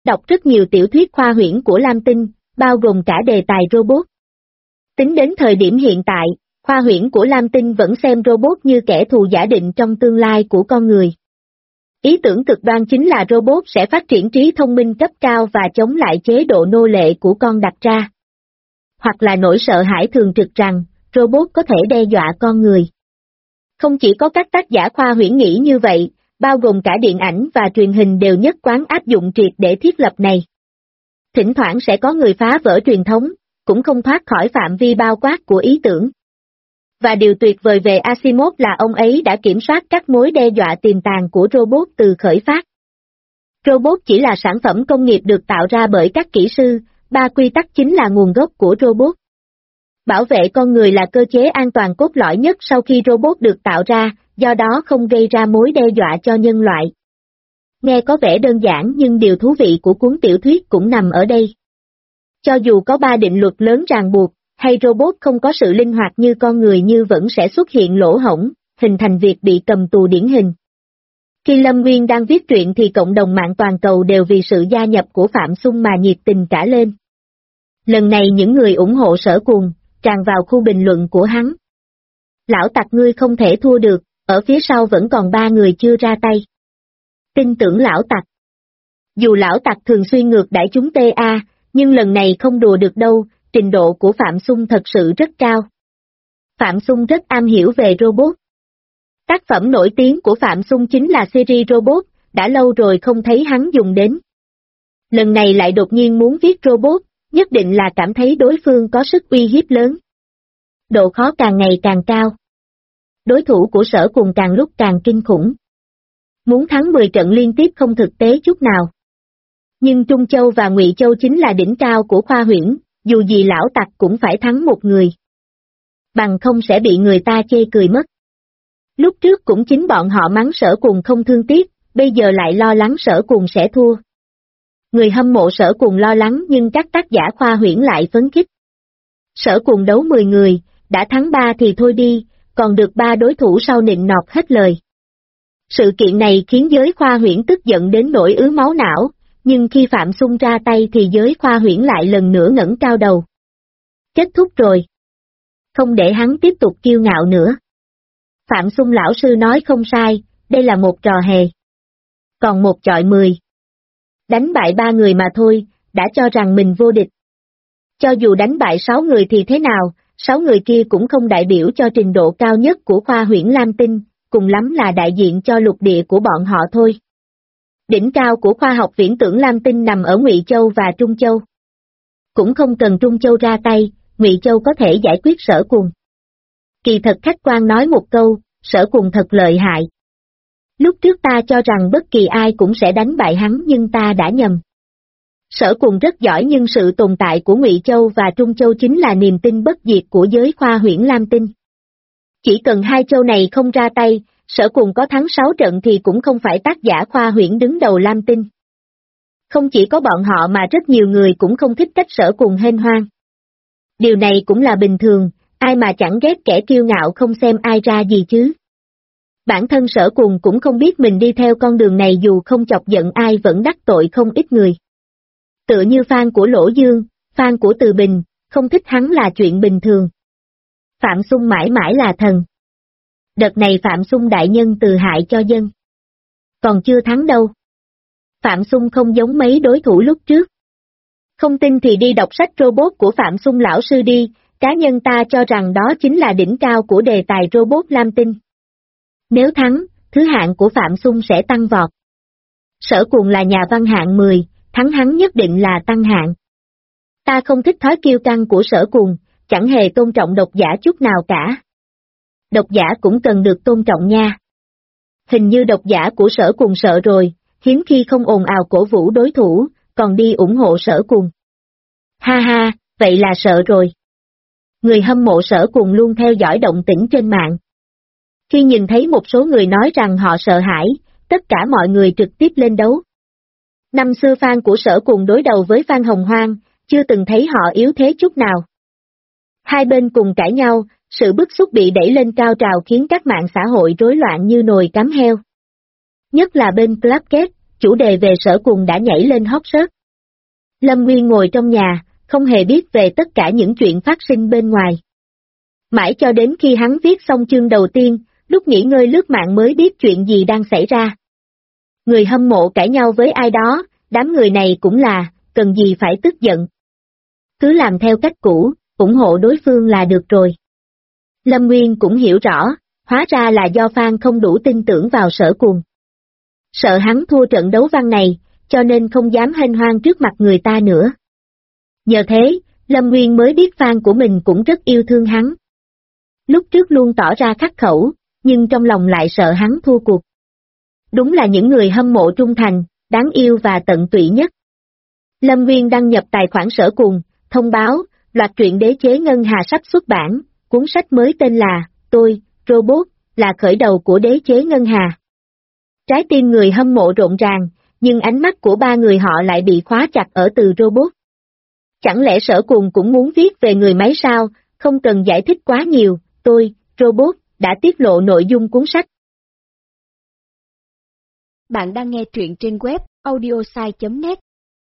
đọc rất nhiều tiểu thuyết khoa huyễn của Lam Tinh, bao gồm cả đề tài robot. Tính đến thời điểm hiện tại, khoa huyễn của Lam Tinh vẫn xem robot như kẻ thù giả định trong tương lai của con người. Ý tưởng cực đoan chính là robot sẽ phát triển trí thông minh cấp cao và chống lại chế độ nô lệ của con đặt ra. Hoặc là nỗi sợ hãi thường trực rằng, robot có thể đe dọa con người. Không chỉ có các tác giả khoa huyễn nghĩ như vậy, bao gồm cả điện ảnh và truyền hình đều nhất quán áp dụng triệt để thiết lập này. Thỉnh thoảng sẽ có người phá vỡ truyền thống, cũng không thoát khỏi phạm vi bao quát của ý tưởng. Và điều tuyệt vời về Asimov là ông ấy đã kiểm soát các mối đe dọa tiềm tàng của robot từ khởi phát. Robot chỉ là sản phẩm công nghiệp được tạo ra bởi các kỹ sư, 3 quy tắc chính là nguồn gốc của robot. Bảo vệ con người là cơ chế an toàn cốt lõi nhất sau khi robot được tạo ra, do đó không gây ra mối đe dọa cho nhân loại. Nghe có vẻ đơn giản nhưng điều thú vị của cuốn tiểu thuyết cũng nằm ở đây. Cho dù có 3 định luật lớn ràng buộc, hay robot không có sự linh hoạt như con người như vẫn sẽ xuất hiện lỗ hổng, hình thành việc bị cầm tù điển hình. Khi Lâm Nguyên đang viết truyện thì cộng đồng mạng toàn cầu đều vì sự gia nhập của Phạm Xung mà nhiệt tình cả lên. Lần này những người ủng hộ Sở Cuồng, tràn vào khu bình luận của hắn. Lão tặc ngươi không thể thua được, ở phía sau vẫn còn 3 người chưa ra tay. Tin tưởng lão tặc. Dù lão tặc thường xuyên ngược đãi chúng ta, nhưng lần này không đùa được đâu, trình độ của Phạm Xung thật sự rất cao. Phạm Xung rất am hiểu về robot. Tác phẩm nổi tiếng của Phạm Xung chính là series robot, đã lâu rồi không thấy hắn dùng đến. Lần này lại đột nhiên muốn viết robot, nhất định là cảm thấy đối phương có sức uy hiếp lớn. Độ khó càng ngày càng cao. Đối thủ của Sở Cuồng càng lúc càng kinh khủng. Muốn thắng 10 trận liên tiếp không thực tế chút nào. Nhưng Trung Châu và Ngụy Châu chính là đỉnh cao của khoa huyễn, dù gì lão tặc cũng phải thắng một người. Bằng không sẽ bị người ta chê cười mất. Lúc trước cũng chính bọn họ mắng Sở Cuồng không thương tiếc, bây giờ lại lo lắng Sở Cuồng sẽ thua. Người hâm mộ Sở Cuồng lo lắng nhưng các tác giả khoa huyễn lại phấn khích. Sở Cuồng đấu 10 người, đã thắng 3 thì thôi đi, còn được 3 đối thủ sau nịnh nọt hết lời. Sự kiện này khiến giới khoa huyễn tức giận đến nỗi ứ máu não, nhưng khi Phạm Xung ra tay thì giới khoa huyễn lại lần nữa ngẩng cao đầu. Kết thúc rồi. Không để hắn tiếp tục kiêu ngạo nữa. Phạm Xung lão sư nói không sai, đây là một trò hề. Còn 1 chọi 10. Đánh bại 3 người mà thôi, đã cho rằng mình vô địch. Cho dù đánh bại 6 người thì thế nào, 6 người kia cũng không đại biểu cho trình độ cao nhất của khoa huyễn Lam Tinh, cùng lắm là đại diện cho lục địa của bọn họ thôi. Đỉnh cao của khoa học viễn tưởng Lam Tinh nằm ở Ngụy Châu và Trung Châu. Cũng không cần Trung Châu ra tay, Ngụy Châu có thể giải quyết Sở Cuồng. Kỳ thật khách quan nói một câu, Sở Cuồng thật lợi hại. Lúc trước ta cho rằng bất kỳ ai cũng sẽ đánh bại hắn nhưng ta đã nhầm. Sở Cuồng rất giỏi nhưng sự tồn tại của Ngụy Châu và Trung Châu chính là niềm tin bất diệt của giới khoa huyễn Lam Tinh. Chỉ cần 2 châu này không ra tay, Sở Cuồng có thắng 6 trận thì cũng không phải tác giả khoa huyễn đứng đầu Lam Tinh. Không chỉ có bọn họ mà rất nhiều người cũng không thích cách Sở Cuồng hên hoang. Điều này cũng là bình thường, ai mà chẳng ghét kẻ kiêu ngạo không xem ai ra gì chứ. Bản thân Sở Cuồng cũng không biết mình đi theo con đường này dù không chọc giận ai vẫn đắc tội không ít người. Tựa như fan của Lỗ Dương, fan của Từ Bình, không thích hắn là chuyện bình thường. Phạm Xung mãi mãi là thần. Đợt này Phạm Xung đại nhân từ hại cho dân. Còn chưa thắng đâu. Phạm Xung không giống mấy đối thủ lúc trước. Không tin thì đi đọc sách robot của Phạm Xung lão sư đi, cá nhân ta cho rằng đó chính là đỉnh cao của đề tài robot Lam Tinh. Nếu thắng, thứ hạng của Phạm Xung sẽ tăng vọt. Sở Cuồng là nhà văn hạng 10, thắng hắn nhất định là tăng hạng. Ta không thích thói kiêu căng của Sở Cuồng, chẳng hề tôn trọng độc giả chút nào cả. Độc giả cũng cần được tôn trọng nha. Hình như độc giả của Sở Cuồng sợ rồi, hiếm khi không ồn ào cổ vũ đối thủ, còn đi ủng hộ Sở Cuồng. Ha ha, vậy là sợ rồi. Người hâm mộ Sở Cuồng luôn theo dõi động tĩnh trên mạng. Khi nhìn thấy một số người nói rằng họ sợ hãi, tất cả mọi người trực tiếp lên đấu. Năm xưa fan của Sở Cuồng đối đầu với fan Hồng Hoang, chưa từng thấy họ yếu thế chút nào. Hai bên cùng cãi nhau, sự bức xúc bị đẩy lên cao trào khiến các mạng xã hội rối loạn như nồi cám heo. Nhất là bên Clubcast, chủ đề về Sở Cuồng đã nhảy lên hot search. Lâm Nguyên ngồi trong nhà, không hề biết về tất cả những chuyện phát sinh bên ngoài. Mãi cho đến khi hắn viết xong chương đầu tiên, lúc nghỉ ngơi lướt mạng mới biết chuyện gì đang xảy ra. Người hâm mộ cãi nhau với ai đó, đám người này cũng là, cần gì phải tức giận. Cứ làm theo cách cũ, ủng hộ đối phương là được rồi. Lâm Nguyên cũng hiểu rõ, hóa ra là do fan không đủ tin tưởng vào Sở Cuồng. Sợ hắn thua trận đấu văn này, cho nên không dám hênh hoang trước mặt người ta nữa. Nhờ thế, Lâm Nguyên mới biết fan của mình cũng rất yêu thương hắn. Lúc trước luôn tỏ ra khắc khẩu, nhưng trong lòng lại sợ hắn thua cuộc. Đúng là những người hâm mộ trung thành, đáng yêu và tận tụy nhất. Lâm Nguyên đăng nhập tài khoản Sở Cuồng, thông báo, loạt truyện Đế chế Ngân Hà sắp xuất bản, cuốn sách mới tên là Tôi, Robot, là khởi đầu của Đế chế Ngân Hà. Trái tim người hâm mộ rộn ràng, nhưng ánh mắt của ba người họ lại bị khóa chặt ở từ robot. Chẳng lẽ Sở Cuồng cũng muốn viết về người máy sao, không cần giải thích quá nhiều, Tôi, Robot, đã tiết lộ nội dung cuốn sách. Bạn đang nghe truyện trên web audiosai.net.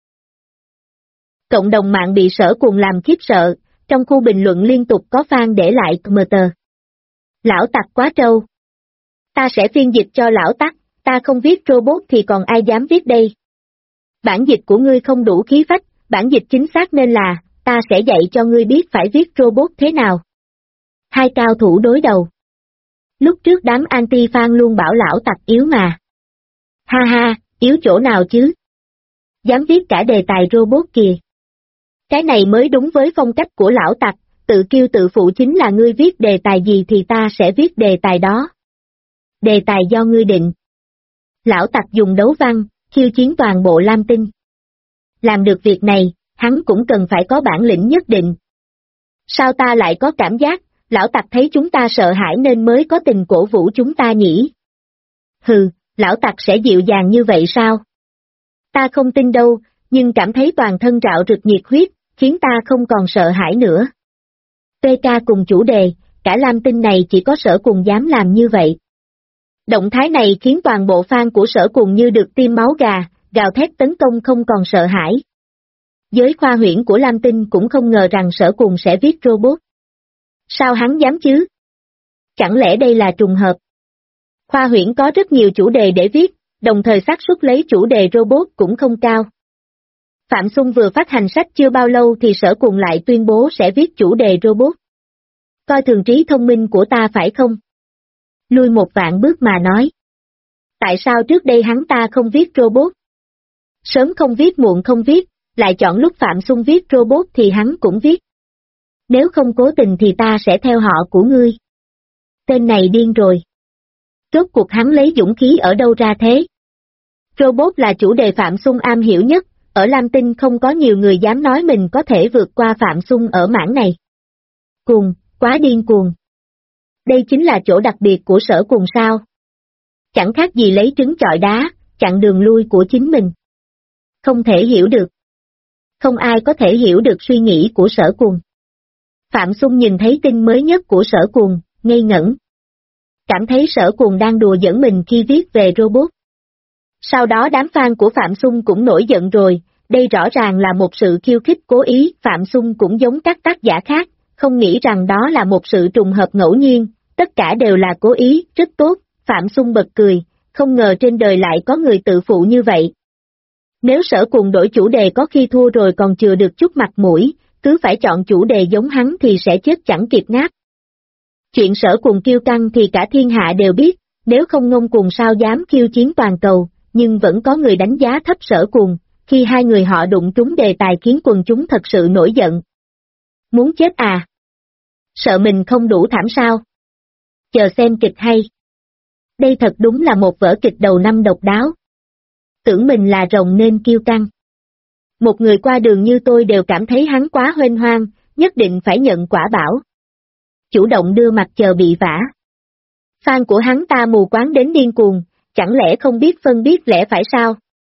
Cộng đồng mạng bị Sở Cuồng làm khiếp sợ, trong khu bình luận liên tục có fan để lại comment. Lão tặc quá trâu. Ta sẽ phiên dịch cho lão tặc, ta không viết robot thì còn ai dám viết đây. Bản dịch của ngươi không đủ khí phách, bản dịch chính xác nên là, ta sẽ dạy cho ngươi biết phải viết robot thế nào. Hai cao thủ đối đầu. Lúc trước đám anti-fan luôn bảo lão tặc yếu mà. Ha ha, yếu chỗ nào chứ? Dám viết cả đề tài robot kìa. Cái này mới đúng với phong cách của lão tặc, tự kiêu tự phụ chính là ngươi viết đề tài gì thì ta sẽ viết đề tài đó. Đề tài do ngươi định. Lão tặc dùng đấu văn, khiêu chiến toàn bộ Lam Tinh. Làm được việc này, hắn cũng cần phải có bản lĩnh nhất định. Sao ta lại có cảm giác, lão tặc thấy chúng ta sợ hãi nên mới có tình cổ vũ chúng ta nhỉ? Hừ, lão tặc sẽ dịu dàng như vậy sao? Ta không tin đâu, nhưng cảm thấy toàn thân rạo rực nhiệt huyết, khiến ta không còn sợ hãi nữa. PK cùng chủ đề, cả Lam Tinh này chỉ có Sở Cuồng dám làm như vậy. Động thái này khiến toàn bộ fan của Sở Cuồng như được tiêm máu gà, gào thét tấn công không còn sợ hãi. Giới khoa huyễn của Lam Tinh cũng không ngờ rằng Sở Cuồng sẽ viết robot. Sao hắn dám chứ? Chẳng lẽ đây là trùng hợp? Khoa huyễn có rất nhiều chủ đề để viết, đồng thời xác suất lấy chủ đề robot cũng không cao. Phạm Xung vừa phát hành sách chưa bao lâu thì Sở Cuồng lại tuyên bố sẽ viết chủ đề robot. Coi thường trí thông minh của ta phải không? Lui một vạn bước mà nói. Tại sao trước đây hắn ta không viết robot? Sớm không viết muộn không viết, lại chọn lúc Phạm Xung viết robot thì hắn cũng viết. Nếu không cố tình thì ta sẽ theo họ của ngươi. Tên này điên rồi. Rốt cuộc hắn lấy dũng khí ở đâu ra thế? Robot là chủ đề Phạm Xung am hiểu nhất, ở Lam Tinh không có nhiều người dám nói mình có thể vượt qua Phạm Xung ở mảng này. Cuồng, quá điên cuồng. Đây chính là chỗ đặc biệt của Sở Cuồng sao? Chẳng khác gì lấy trứng chọi đá, chặn đường lui của chính mình. Không thể hiểu được. Không ai có thể hiểu được suy nghĩ của Sở Cuồng. Phạm Xung nhìn thấy tin mới nhất của Sở Cuồng, ngây ngẩn. Cảm thấy Sở Cuồng đang đùa giỡn mình khi viết về robot. Sau đó đám fan của Phạm Xung cũng nổi giận rồi, đây rõ ràng là một sự khiêu khích cố ý, Phạm Xung cũng giống các tác giả khác, không nghĩ rằng đó là một sự trùng hợp ngẫu nhiên, tất cả đều là cố ý, rất tốt, Phạm Xung bật cười, không ngờ trên đời lại có người tự phụ như vậy. Nếu Sở Cuồng đổi chủ đề có khi thua rồi còn chừa được chút mặt mũi, cứ phải chọn chủ đề giống hắn thì sẽ chết chẳng kịp ngáp. Chuyện Sở Cuồng kiêu căng thì cả thiên hạ đều biết, nếu không ngông cuồng sao dám khiêu chiến toàn cầu, nhưng vẫn có người đánh giá thấp Sở Cuồng, khi hai người họ đụng trúng đề tài khiến quần chúng thật sự nổi giận. Muốn chết à? Sợ mình không đủ thảm sao? Chờ xem kịch hay. Đây thật đúng là một vở kịch đầu năm độc đáo. Tưởng mình là rồng nên kiêu căng. Một người qua đường như tôi đều cảm thấy hắn quá huênh hoang, nhất định phải nhận quả bảo. Chủ động đưa mặt chờ bị vả. Fan của hắn ta mù quáng đến điên cuồng, chẳng lẽ không biết phân biết lẽ phải sao?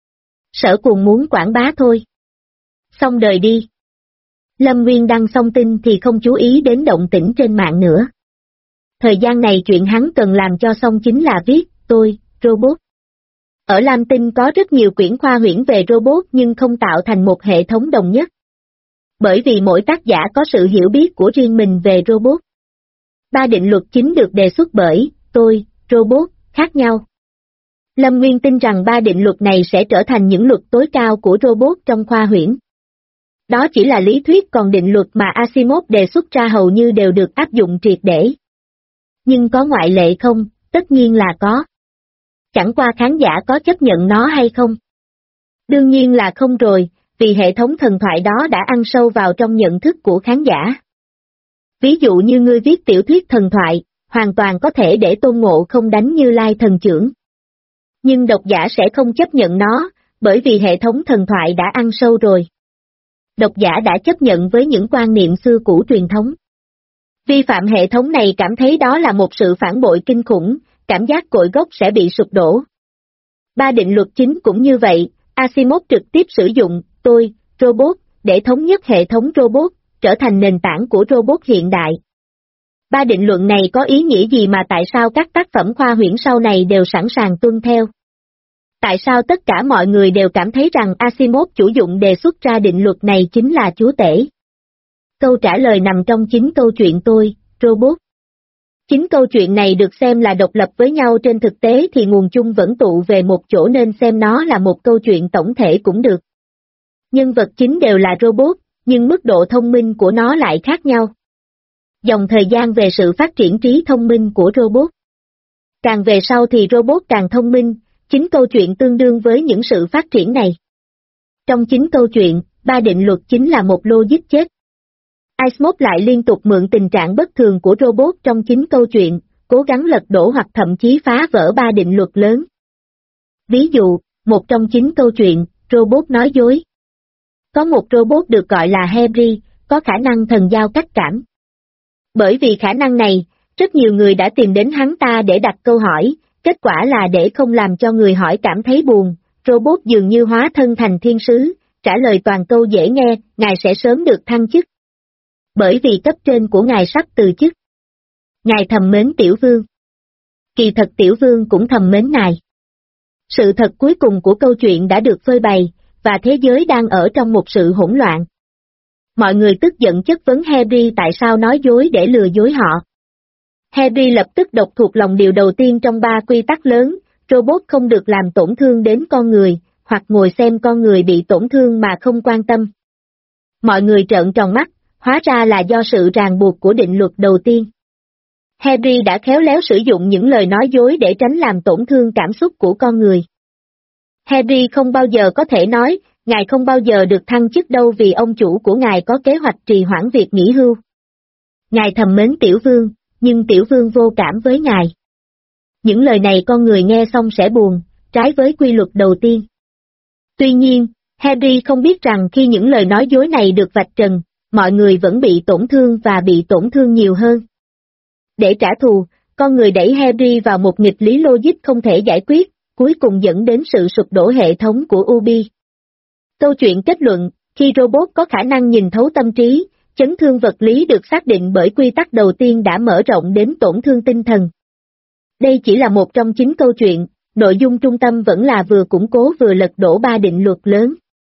Sở Cuồng muốn quảng bá thôi. Xong đời đi. Lâm Nguyên đăng xong tin thì không chú ý đến động tĩnh trên mạng nữa. Thời gian này chuyện hắn cần làm cho xong chính là viết, tôi, robot. Ở Lam Tinh có rất nhiều quyển khoa huyễn về robot nhưng không tạo thành một hệ thống đồng nhất. Bởi vì mỗi tác giả có sự hiểu biết của riêng mình về robot. 3 định luật chính được đề xuất bởi tôi, robot, khác nhau. Lâm Nguyên tin rằng 3 định luật này sẽ trở thành những luật tối cao của robot trong khoa huyễn. Đó chỉ là lý thuyết, còn định luật mà Asimov đề xuất ra hầu như đều được áp dụng triệt để. Nhưng có ngoại lệ không? Tất nhiên là có. Chẳng qua khán giả có chấp nhận nó hay không? Đương nhiên là không rồi, vì hệ thống thần thoại đó đã ăn sâu vào trong nhận thức của khán giả. Ví dụ như ngươi viết tiểu thuyết thần thoại, hoàn toàn có thể để Tôn Ngộ Không đánh Như Lai thần chưởng. Nhưng độc giả sẽ không chấp nhận nó, bởi vì hệ thống thần thoại đã ăn sâu rồi. Độc giả đã chấp nhận với những quan niệm xưa cũ truyền thống. Vi phạm hệ thống này cảm thấy đó là một sự phản bội kinh khủng, cảm giác cội gốc sẽ bị sụp đổ. 3 định luật chính cũng như vậy, Asimov trực tiếp sử dụng tôi, robot, để thống nhất hệ thống robot, trở thành nền tảng của robot hiện đại. 3 định luận này có ý nghĩa gì mà tại sao các tác phẩm khoa huyễn sau này đều sẵn sàng tuân theo? Tại sao tất cả mọi người đều cảm thấy rằng Asimov chủ dụng đề xuất ra định luật này chính là chúa tể? Câu trả lời nằm trong chính câu chuyện tôi, robot. Chính câu chuyện này được xem là độc lập với nhau, trên thực tế thì nguồn chung vẫn tụ về một chỗ nên xem nó là một câu chuyện tổng thể cũng được. Nhân vật chính đều là robot, nhưng mức độ thông minh của nó lại khác nhau. Dòng thời gian về sự phát triển trí thông minh của robot. Càng về sau thì robot càng thông minh, chính câu chuyện tương đương với những sự phát triển này. Trong chính câu chuyện, 3 định luật chính là một logic chết. Asimov lại liên tục mượn tình trạng bất thường của robot trong chính câu chuyện, cố gắng lật đổ hoặc thậm chí phá vỡ 3 định luật lớn. Ví dụ, một trong chính câu chuyện, robot nói dối. Có một robot được gọi là Henry, có khả năng thần giao cách cảm. Bởi vì khả năng này, rất nhiều người đã tìm đến hắn ta để đặt câu hỏi, kết quả là để không làm cho người hỏi cảm thấy buồn, robot dường như hóa thân thành thiên sứ, trả lời toàn câu dễ nghe, ngài sẽ sớm được thăng chức. Bởi vì cấp trên của ngài sắp từ chức. Ngài thầm mến tiểu vương. Kỳ thật tiểu vương cũng thầm mến ngài. Sự thật cuối cùng của câu chuyện đã được phơi bày, và thế giới đang ở trong một sự hỗn loạn. Mọi người tức giận chất vấn Henry tại sao nói dối để lừa dối họ. Henry lập tức đọc thuộc lòng điều đầu tiên trong 3 quy tắc lớn, robot không được làm tổn thương đến con người, hoặc ngồi xem con người bị tổn thương mà không quan tâm. Mọi người trợn tròn mắt, hóa ra là do sự ràng buộc của định luật đầu tiên. Henry đã khéo léo sử dụng những lời nói dối để tránh làm tổn thương cảm xúc của con người. Henry không bao giờ có thể nói, ngài không bao giờ được thăng chức đâu vì ông chủ của ngài có kế hoạch trì hoãn việc nghỉ hưu. Ngài thầm mến tiểu vương, nhưng tiểu vương vô cảm với ngài. Những lời này con người nghe xong sẽ buồn, trái với quy luật đầu tiên. Tuy nhiên, Henry không biết rằng khi những lời nói dối này được vạch trần, mọi người vẫn bị tổn thương và bị tổn thương nhiều hơn. Để trả thù, con người đẩy Henry vào một nghịch lý logic không thể giải quyết, cuối cùng dẫn đến sự sụp đổ hệ thống của Ubi. Câu chuyện kết luận, khi robot có khả năng nhìn thấu tâm trí, chấn thương vật lý được xác định bởi quy tắc đầu tiên đã mở rộng đến tổn thương tinh thần. Đây chỉ là một trong 9 câu chuyện, nội dung trung tâm vẫn là vừa củng cố vừa lật đổ 3 định luật lớn.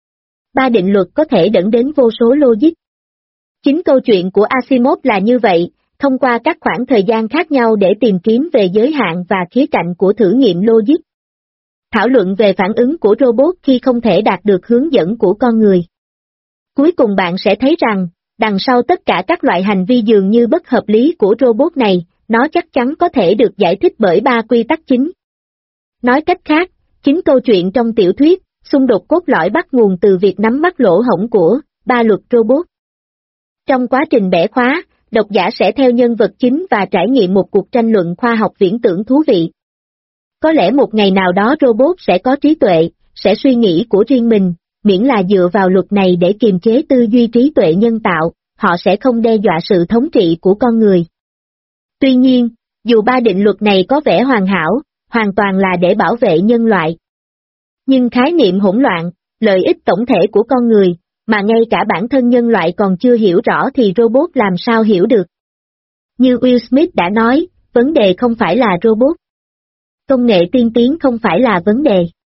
3 định luật có thể dẫn đến vô số logic. Chính câu chuyện của Asimov là như vậy, thông qua các khoảng thời gian khác nhau để tìm kiếm về giới hạn và khía cạnh của thử nghiệm logic. Thảo luận về phản ứng của robot khi không thể đạt được hướng dẫn của con người. Cuối cùng bạn sẽ thấy rằng, đằng sau tất cả các loại hành vi dường như bất hợp lý của robot này, nó chắc chắn có thể được giải thích bởi 3 quy tắc chính. Nói cách khác, chính câu chuyện trong tiểu thuyết, xung đột cốt lõi bắt nguồn từ việc nắm bắt lỗ hổng của 3 luật robot. Trong quá trình bẻ khóa, độc giả sẽ theo nhân vật chính và trải nghiệm một cuộc tranh luận khoa học viễn tưởng thú vị. Có lẽ một ngày nào đó robot sẽ có trí tuệ, sẽ suy nghĩ của riêng mình, miễn là dựa vào luật này để kiềm chế tư duy trí tuệ nhân tạo, họ sẽ không đe dọa sự thống trị của con người. Tuy nhiên, dù 3 định luật này có vẻ hoàn hảo, hoàn toàn là để bảo vệ nhân loại. Nhưng khái niệm hỗn loạn, lợi ích tổng thể của con người, mà ngay cả bản thân nhân loại còn chưa hiểu rõ thì robot làm sao hiểu được. Như Will Smith đã nói, vấn đề không phải là robot. Công nghệ tiên tiến không phải là vấn đề.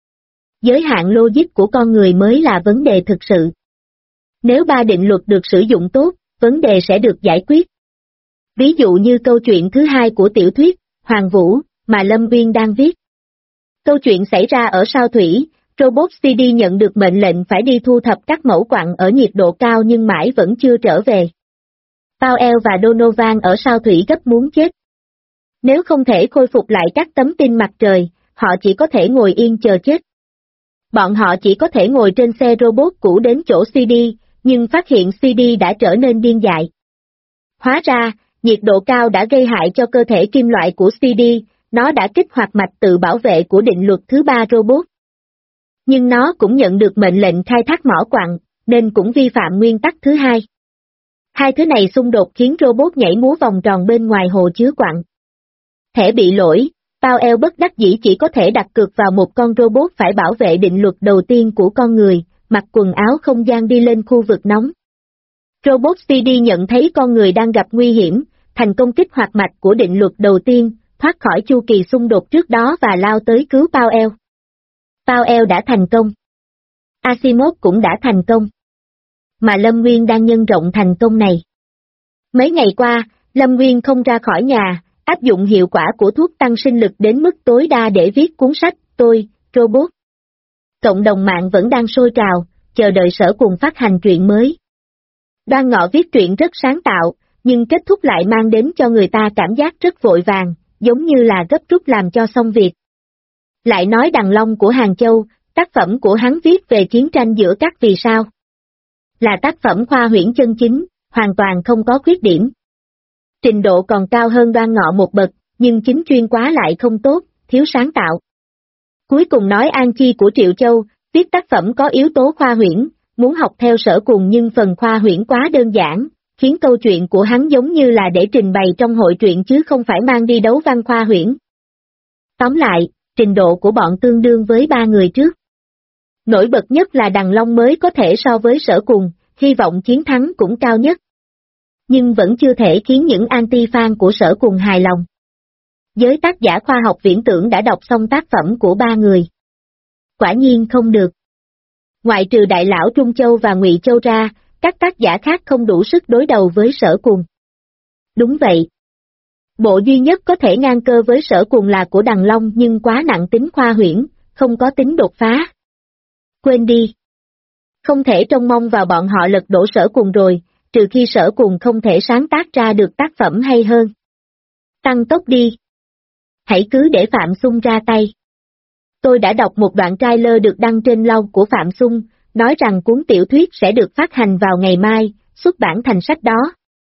Giới hạn logic của con người mới là vấn đề thực sự. Nếu ba định luật được sử dụng tốt, vấn đề sẽ được giải quyết. Ví dụ như câu chuyện thứ hai của tiểu thuyết, Hoàng Vũ, mà Lâm Uyên đang viết. Câu chuyện xảy ra ở sao Thủy, robot CD nhận được mệnh lệnh phải đi thu thập các mẫu quặng ở nhiệt độ cao nhưng mãi vẫn chưa trở về. Powell và Donovan ở sao Thủy gấp muốn chết. Nếu không thể khôi phục lại các tấm pin mặt trời, họ chỉ có thể ngồi yên chờ chết. Bọn họ chỉ có thể ngồi trên xe robot cũ đến chỗ CD, nhưng phát hiện CD đã trở nên điên dại. Hóa ra, nhiệt độ cao đã gây hại cho cơ thể kim loại của CD, nó đã kích hoạt mạch tự bảo vệ của định luật thứ ba robot. Nhưng nó cũng nhận được mệnh lệnh khai thác mỏ quặng, nên cũng vi phạm nguyên tắc thứ hai. Hai thứ này xung đột khiến robot nhảy múa vòng tròn bên ngoài hồ chứa quặng. Thẻ bị lỗi, Powell bất đắc dĩ chỉ có thể đặt cược vào một con robot phải bảo vệ định luật đầu tiên của con người, mặc quần áo không gian đi lên khu vực nóng. Robot CD nhận thấy con người đang gặp nguy hiểm, thành công kích hoạt mạch của định luật đầu tiên, thoát khỏi chu kỳ xung đột trước đó và lao tới cứu Powell. Powell đã thành công. Asimov cũng đã thành công. Mà Lâm Nguyên đang nhân rộng thành công này. Mấy ngày qua, Lâm Nguyên không ra khỏi nhà, áp dụng hiệu quả của thuốc tăng sinh lực đến mức tối đa để viết cuốn sách Tôi, Robot. Cộng đồng mạng vẫn đang sôi trào, chờ đợi Sở Cùng phát hành truyện mới. Đoan Ngọ viết truyện rất sáng tạo, nhưng kết thúc lại mang đến cho người ta cảm giác rất vội vàng, giống như là gấp rút làm cho xong việc. Lại nói Đằng Long của Hàng Châu, tác phẩm của hắn viết về chiến tranh giữa các vì sao. Là tác phẩm khoa huyễn chân chính, hoàn toàn không có khuyết điểm. Trình độ còn cao hơn Đoan Ngọ một bậc, nhưng chính chuyên quá lại không tốt, thiếu sáng tạo. Cuối cùng nói An Chi của Triệu Châu, viết tác phẩm có yếu tố khoa huyễn, muốn học theo Sở Cùng nhưng phần khoa huyễn quá đơn giản, khiến câu chuyện của hắn giống như là để trình bày trong hội truyện chứ không phải mang đi đấu văn khoa huyễn. Tóm lại, trình độ của bọn tương đương với ba người trước. Nổi bật nhất là Đằng Long mới có thể so với Sở Cùng, hy vọng chiến thắng cũng cao nhất. Nhưng vẫn chưa thể khiến những anti-fan của Sở Cùng hài lòng. Giới tác giả khoa học viễn tưởng đã đọc xong tác phẩm của ba người. Quả nhiên không được. Ngoại trừ Đại Lão Trung Châu và Ngụy Châu ra, các tác giả khác không đủ sức đối đầu với Sở Cùng. Đúng vậy. Bộ duy nhất có thể ngang cơ với Sở Cùng là của Đằng Long nhưng quá nặng tính khoa huyễn, không có tính đột phá. Quên đi. Không thể trông mong vào bọn họ lật đổ Sở Cùng rồi, trừ khi Sở Cùng không thể sáng tác ra được tác phẩm hay hơn. Tăng tốc đi. Hãy cứ để Phạm Xung ra tay. Tôi đã đọc một đoạn trailer được đăng trên blog của Phạm Xung, nói rằng cuốn tiểu thuyết sẽ được phát hành vào ngày mai, xuất bản thành sách đó.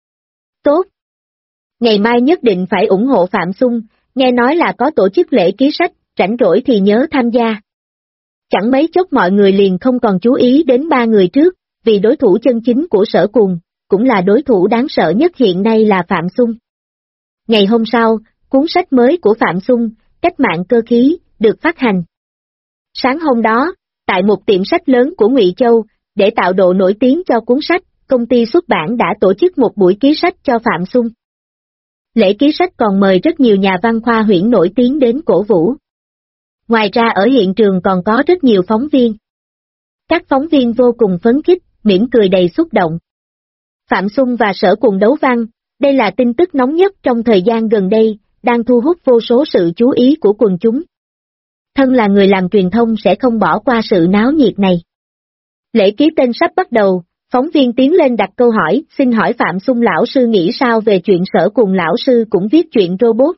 Tốt. Ngày mai nhất định phải ủng hộ Phạm Xung, nghe nói là có tổ chức lễ ký sách, rảnh rỗi thì nhớ tham gia. Chẳng mấy chốc mọi người liền không còn chú ý đến ba người trước, vì đối thủ chân chính của Sở Cùng, cũng là đối thủ đáng sợ nhất hiện nay là Phạm Xung. Ngày hôm sau, cuốn sách mới của Phạm Xung, Cách mạng cơ khí, được phát hành. Sáng hôm đó, tại một tiệm sách lớn của Ngụy Châu, để tạo độ nổi tiếng cho cuốn sách, công ty xuất bản đã tổ chức một buổi ký sách cho Phạm Xung. Lễ ký sách còn mời rất nhiều nhà văn khoa huyễn nổi tiếng đến cổ vũ. Ngoài ra ở hiện trường còn có rất nhiều phóng viên. Các phóng viên vô cùng phấn khích, mỉm cười đầy xúc động. Phạm Xung và Sở Cùng đấu văn, đây là tin tức nóng nhất trong thời gian gần đây, đang thu hút vô số sự chú ý của quần chúng. Thân là người làm truyền thông sẽ không bỏ qua sự náo nhiệt này. Lễ ký tên sắp bắt đầu, phóng viên tiến lên đặt câu hỏi, xin hỏi Phạm Xung lão sư nghĩ sao về chuyện Sở Cùng lão sư cũng viết chuyện robot.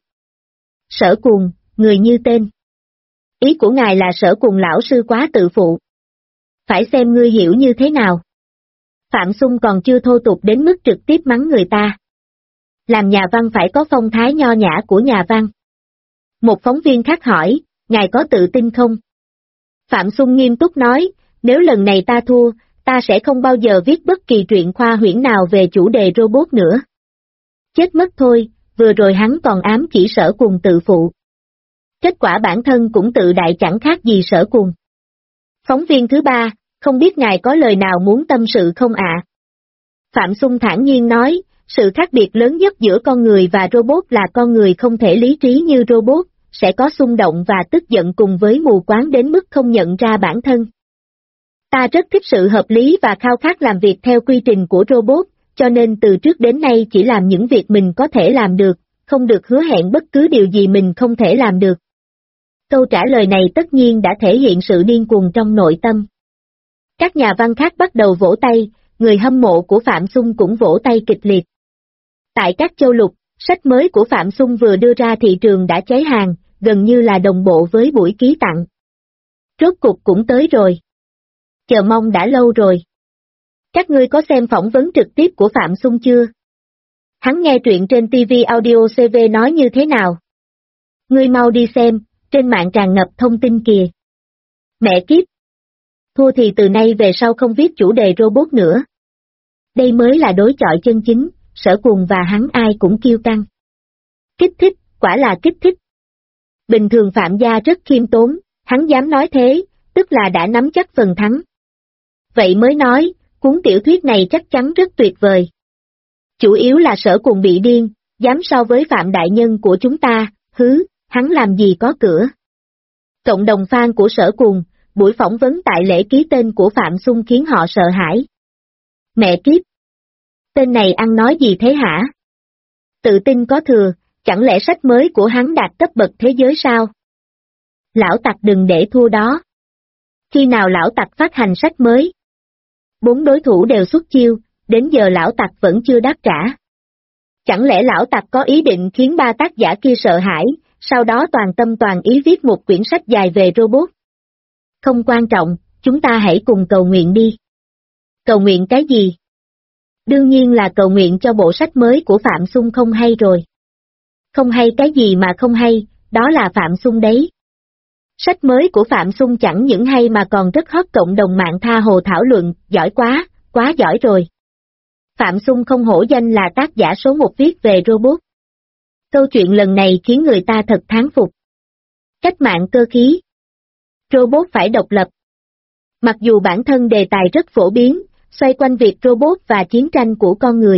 Sở Cùng, người như tên. Ý của ngài là Sở Cùng lão sư quá tự phụ. Phải xem ngươi hiểu như thế nào. Phạm Xung còn chưa thô tục đến mức trực tiếp mắng người ta. Làm nhà văn phải có phong thái nho nhã của nhà văn. Một phóng viên khác hỏi, ngài có tự tin không? Phạm Xung nghiêm túc nói, nếu lần này ta thua, ta sẽ không bao giờ viết bất kỳ truyện khoa huyễn nào về chủ đề robot nữa. Chết mất thôi, vừa rồi hắn còn ám chỉ Sở Cùng tự phụ. Kết quả bản thân cũng tự đại chẳng khác gì Sở Cùng. Phóng viên thứ ba, không biết ngài có lời nào muốn tâm sự không ạ? Phạm Xung thản nhiên nói, sự khác biệt lớn nhất giữa con người và robot là con người không thể lý trí như robot, sẽ có xung động và tức giận cùng với mù quáng đến mức không nhận ra bản thân. Ta rất thích sự hợp lý và khao khát làm việc theo quy trình của robot, cho nên từ trước đến nay chỉ làm những việc mình có thể làm được, không được hứa hẹn bất cứ điều gì mình không thể làm được. Câu trả lời này tất nhiên đã thể hiện sự điên cuồng trong nội tâm. Các nhà văn khác bắt đầu vỗ tay, người hâm mộ của Phạm Xung cũng vỗ tay kịch liệt. Tại các châu lục, sách mới của Phạm Xung vừa đưa ra thị trường đã cháy hàng, gần như là đồng bộ với buổi ký tặng. Rốt cục cũng tới rồi. Chờ mong đã lâu rồi. Các ngươi có xem phỏng vấn trực tiếp của Phạm Xung chưa? Hắn nghe truyện trên TV Audio CV nói như thế nào? Ngươi mau đi xem, trên mạng tràn ngập thông tin kìa. Mẹ kiếp! Thua thì từ nay về sau không viết chủ đề robot nữa. Đây mới là đối chọi chân chính, Sở Cùng và hắn ai cũng kiêu căng. Kích thích, quả là kích thích. Bình thường Phạm gia rất khiêm tốn, hắn dám nói thế, tức là đã nắm chắc phần thắng. Vậy mới nói, cuốn tiểu thuyết này chắc chắn rất tuyệt vời. Chủ yếu là Sở Cùng bị điên, dám so với Phạm đại nhân của chúng ta, hắn làm gì có cửa. Cộng đồng fan của Sở Cùng, buổi phỏng vấn tại lễ ký tên của Phạm Xung khiến họ sợ hãi. Mẹ kiếp! Tên này ăn nói gì thế hả? Tự tin có thừa, chẳng lẽ sách mới của hắn đạt cấp bậc thế giới sao? Lão tặc đừng để thua đó. Khi nào lão tặc phát hành sách mới? 4 đối thủ đều xuất chiêu, đến giờ lão tặc vẫn chưa đáp trả. Chẳng lẽ lão tặc có ý định khiến 3 tác giả kia sợ hãi, sau đó toàn tâm toàn ý viết một quyển sách dài về robot? Không quan trọng, chúng ta hãy cùng cầu nguyện đi. Cầu nguyện cái gì? Đương nhiên là cầu nguyện cho bộ sách mới của Phạm Xung không hay rồi. Không hay cái gì mà không hay, đó là Phạm Xung đấy. Sách mới của Phạm Xung chẳng những hay mà còn rất hot, cộng đồng mạng tha hồ thảo luận, giỏi quá giỏi rồi. Phạm Xung không hổ danh là tác giả số 1 viết về robot. Câu chuyện lần này khiến người ta thật thán phục. Cách mạng cơ khí. Robot phải độc lập. Mặc dù bản thân đề tài rất phổ biến, xoay quanh việc robot và chiến tranh của con người.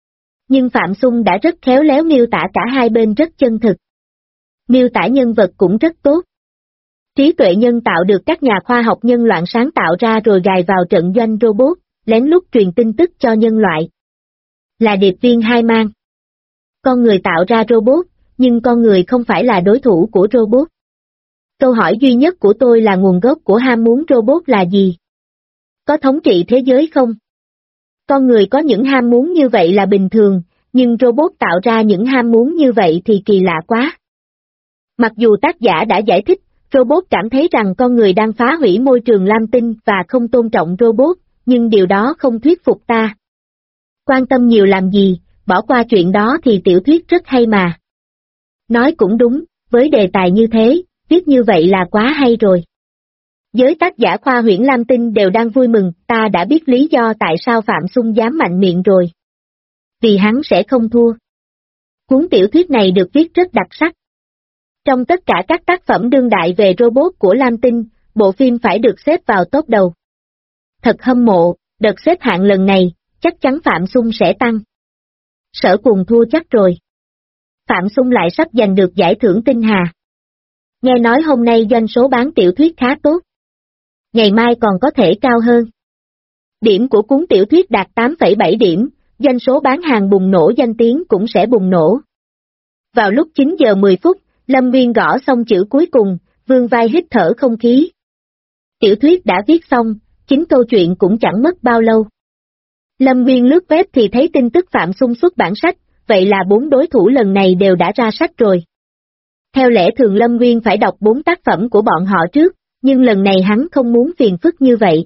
Nhưng Phạm Xung đã rất khéo léo miêu tả cả hai bên rất chân thực. Miêu tả nhân vật cũng rất tốt. Trí tuệ nhân tạo được các nhà khoa học nhân loại sáng tạo ra rồi gài vào trận doanh robot, lén lút truyền tin tức cho nhân loại. Là điệp viên hai mang. Con người tạo ra robot, nhưng con người không phải là đối thủ của robot. Câu hỏi duy nhất của tôi là nguồn gốc của ham muốn robot là gì? Có thống trị thế giới không? Con người có những ham muốn như vậy là bình thường, nhưng robot tạo ra những ham muốn như vậy thì kỳ lạ quá. Mặc dù tác giả đã giải thích, robot cảm thấy rằng con người đang phá hủy môi trường lam tinh và không tôn trọng robot, nhưng điều đó không thuyết phục ta. Quan tâm nhiều làm gì, bỏ qua chuyện đó thì tiểu thuyết rất hay mà. Nói cũng đúng, với đề tài như thế, viết như vậy là quá hay rồi. Giới tác giả khoa huyễn lam tinh đều đang vui mừng, ta đã biết lý do tại sao Phạm Xung dám mạnh miệng rồi. Vì hắn sẽ không thua. Cuốn tiểu thuyết này được viết rất đặc sắc. Trong tất cả các tác phẩm đương đại về robot của lam tinh, bộ phim phải được xếp vào top đầu. Thật hâm mộ, đợt xếp hạng lần này, chắc chắn Phạm Xung sẽ tăng. Sở Cùng thua chắc rồi. Phạm Xung lại sắp giành được giải thưởng tinh hà. Nghe nói hôm nay doanh số bán tiểu thuyết khá tốt. Ngày mai còn có thể cao hơn. Điểm của cuốn tiểu thuyết đạt 8,7 điểm, doanh số bán hàng bùng nổ, danh tiếng cũng sẽ bùng nổ. Vào lúc 9 giờ 10 phút, Lâm Nguyên gõ xong chữ cuối cùng, vương vai hít thở không khí. Tiểu thuyết đã viết xong, chính câu chuyện cũng chẳng mất bao lâu. Lâm Nguyên lướt web thì thấy tin tức Phạm Xung xuất bản sách, vậy là 4 đối thủ lần này đều đã ra sách rồi. Theo lẽ thường Lâm Nguyên phải đọc 4 tác phẩm của bọn họ trước, nhưng lần này hắn không muốn phiền phức như vậy.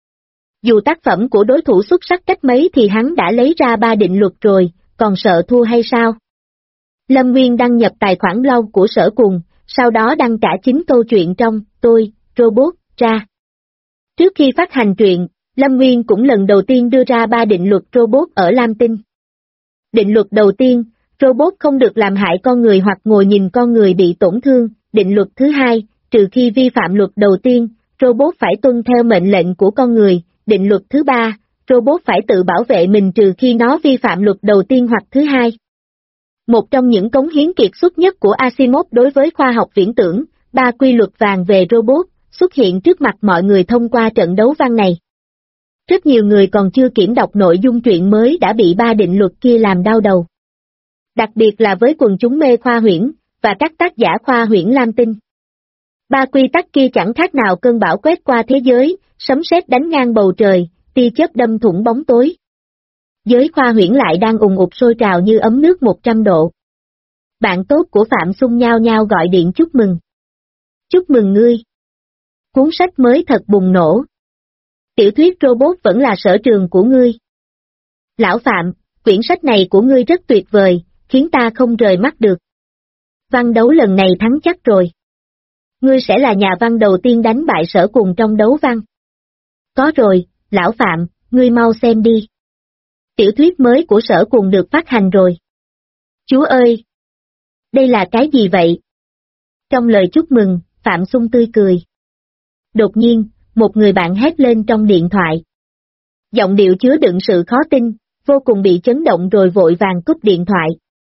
Dù tác phẩm của đối thủ xuất sắc cách mấy thì hắn đã lấy ra 3 định luật rồi, còn sợ thua hay sao? Lâm Nguyên đăng nhập tài khoản blog của Sở Cùng, sau đó đăng cả 9 câu chuyện trong Tôi, Robot, ra. Trước khi phát hành truyện, Lâm Nguyên cũng lần đầu tiên đưa ra 3 định luật robot ở Lam Tinh. Định luật đầu tiên, robot không được làm hại con người hoặc ngồi nhìn con người bị tổn thương. Định luật thứ hai, trừ khi vi phạm luật đầu tiên, robot phải tuân theo mệnh lệnh của con người. Định luật thứ ba, robot phải tự bảo vệ mình trừ khi nó vi phạm luật đầu tiên hoặc thứ hai. Một trong những cống hiến kiệt xuất nhất của Asimov đối với khoa học viễn tưởng, 3 quy luật vàng về robot, xuất hiện trước mặt mọi người thông qua trận đấu văn này. Rất nhiều người còn chưa kiểm đọc nội dung truyện mới đã bị 3 định luật kia làm đau đầu. Đặc biệt là với quần chúng mê khoa huyễn, và các tác giả khoa huyễn lam tinh. 3 quy tắc kia chẳng khác nào cơn bão quét qua thế giới, sấm sét đánh ngang bầu trời, tia chớp đâm thủng bóng tối. Giới khoa huyễn lại đang ùn ụt sôi trào như ấm nước 100 độ. Bạn tốt của Phạm Xung nhao nhao gọi điện chúc mừng. Chúc mừng ngươi. Cuốn sách mới thật bùng nổ. Tiểu thuyết robot vẫn là sở trường của ngươi. Lão Phạm, quyển sách này của ngươi rất tuyệt vời, khiến ta không rời mắt được. Văn đấu lần này thắng chắc rồi. Ngươi sẽ là nhà văn đầu tiên đánh bại Sở Cùng trong đấu văn. Có rồi, Lão Phạm, ngươi mau xem đi. Tiểu thuyết mới của Sở Cùng được phát hành rồi. Chúa ơi! Đây là cái gì vậy? Trong lời chúc mừng, Phạm Xung tươi cười. Đột nhiên, một người bạn hét lên trong điện thoại. Giọng điệu chứa đựng sự khó tin, vô cùng bị chấn động rồi vội vàng cúp điện thoại.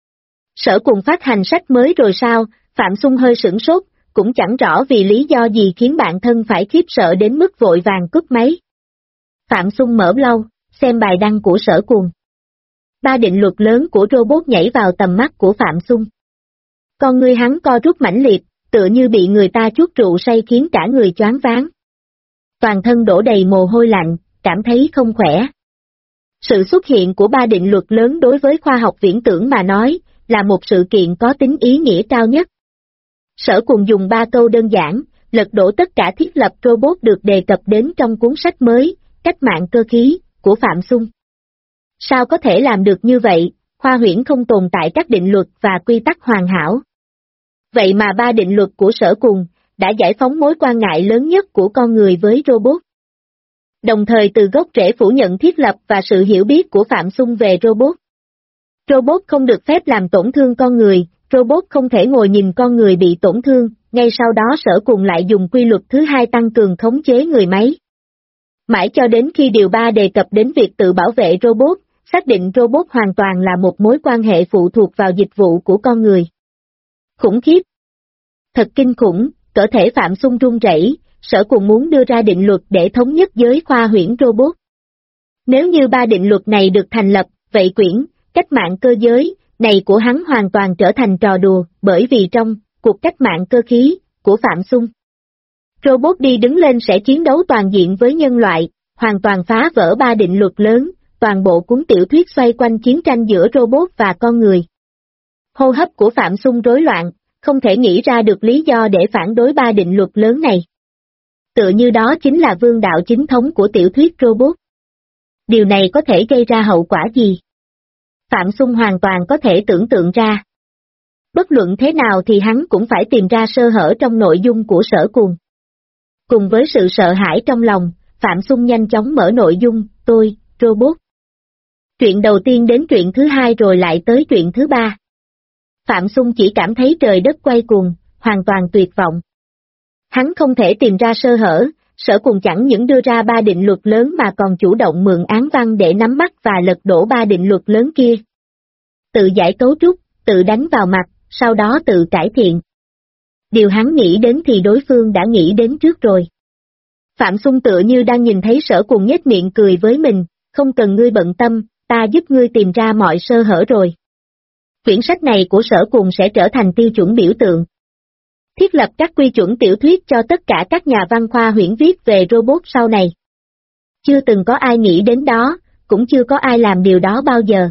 Sở Cùng phát hành sách mới rồi sao? Phạm Xung hơi sửng sốt, cũng chẳng rõ vì lý do gì khiến bạn thân phải khiếp sợ đến mức vội vàng cúp máy. Phạm Xung mở blog, xem bài đăng của Sở Cùng. 3 định luật lớn của robot nhảy vào tầm mắt của Phạm Xung. Con ngươi hắn co rút mãnh liệt, tựa như bị người ta chuốt rượu say khiến cả người choáng váng. Toàn thân đổ đầy mồ hôi lạnh, cảm thấy không khỏe. Sự xuất hiện của 3 định luật lớn đối với khoa học viễn tưởng mà nói, là một sự kiện có tính ý nghĩa cao nhất. Sở Cùng dùng 3 câu đơn giản, lật đổ tất cả thiết lập robot được đề cập đến trong cuốn sách mới, Cách mạng cơ khí, của Phạm Xung. Sao có thể làm được như vậy, khoa huyễn không tồn tại các định luật và quy tắc hoàn hảo. Vậy mà 3 định luật của Sở Cùng, đã giải phóng mối quan ngại lớn nhất của con người với robot. Đồng thời từ gốc rễ phủ nhận thiết lập và sự hiểu biết của Phạm Xung về robot. Robot không được phép làm tổn thương con người, robot không thể ngồi nhìn con người bị tổn thương, ngay sau đó Sở Cùng lại dùng quy luật thứ 2 tăng cường khống chế người máy. Mãi cho đến khi điều 3 đề cập đến việc tự bảo vệ robot, xác định robot hoàn toàn là một mối quan hệ phụ thuộc vào dịch vụ của con người. Khủng khiếp! Thật kinh khủng, cơ thể Phạm Xung run rẩy, Sở Cùng muốn đưa ra định luật để thống nhất giới khoa huyễn robot. Nếu như 3 định luật này được thành lập, vậy quyển Cách mạng cơ giới này của hắn hoàn toàn trở thành trò đùa, bởi vì trong cuộc cách mạng cơ khí của Phạm Xung, robot đi đứng lên sẽ chiến đấu toàn diện với nhân loại, hoàn toàn phá vỡ 3 định luật lớn, toàn bộ cuốn tiểu thuyết xoay quanh chiến tranh giữa robot và con người. Hô hấp của Phạm Xung rối loạn, không thể nghĩ ra được lý do để phản đối 3 định luật lớn này. Tựa như đó chính là vương đạo chính thống của tiểu thuyết robot. Điều này có thể gây ra hậu quả gì? Phạm Xung hoàn toàn có thể tưởng tượng ra. Bất luận thế nào thì hắn cũng phải tìm ra sơ hở trong nội dung của Sở Cùng. Cùng với sự sợ hãi trong lòng, Phạm Xung nhanh chóng mở nội dung, tôi, robot. Truyện đầu tiên đến truyện thứ 2 rồi lại tới truyện thứ 3. Phạm Xung chỉ cảm thấy trời đất quay cuồng, hoàn toàn tuyệt vọng. Hắn không thể tìm ra sơ hở, Sở Cùng chẳng những đưa ra 3 định luật lớn mà còn chủ động mượn án văn để nắm bắt và lật đổ 3 định luật lớn kia. Tự giải cấu trúc, tự đánh vào mặt, sau đó tự cải thiện. Điều hắn nghĩ đến thì đối phương đã nghĩ đến trước rồi. Phạm Xung tựa như đang nhìn thấy Sở Cùng nhếch miệng cười với mình, không cần ngươi bận tâm, ta giúp ngươi tìm ra mọi sơ hở rồi. Quyển sách này của Sở Cùng sẽ trở thành tiêu chuẩn biểu tượng. Thiết lập các quy chuẩn tiểu thuyết cho tất cả các nhà văn khoa huyễn viết về robot sau này. Chưa từng có ai nghĩ đến đó, cũng chưa có ai làm điều đó bao giờ.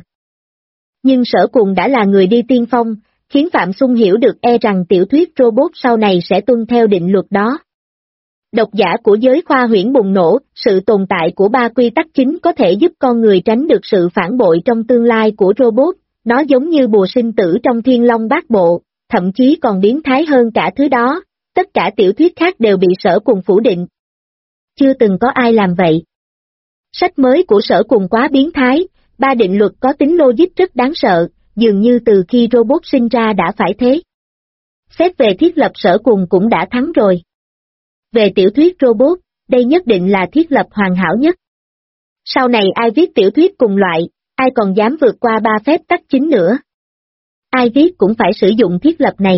Nhưng Sở Cùng đã là người đi tiên phong, khiến Phạm Xung hiểu được rằng tiểu thuyết robot sau này sẽ tuân theo định luật đó. Độc giả của giới khoa huyễn bùng nổ, sự tồn tại của 3 quy tắc chính có thể giúp con người tránh được sự phản bội trong tương lai của robot, nó giống như bùa sinh tử trong Thiên Long Bát Bộ, thậm chí còn biến thái hơn cả thứ đó, tất cả tiểu thuyết khác đều bị Sở Cùng phủ định. Chưa từng có ai làm vậy. Sách mới của Sở Cùng quá biến thái, 3 định luật có tính logic rất đáng sợ, dường như từ khi robot sinh ra đã phải thế. Xét về thiết lập Sở Cùng cũng đã thắng rồi. Về tiểu thuyết robot, đây nhất định là thiết lập hoàn hảo nhất. Sau này ai viết tiểu thuyết cùng loại, ai còn dám vượt qua 3 phép tắc chính nữa. ai viết cũng phải sử dụng thiết lập này.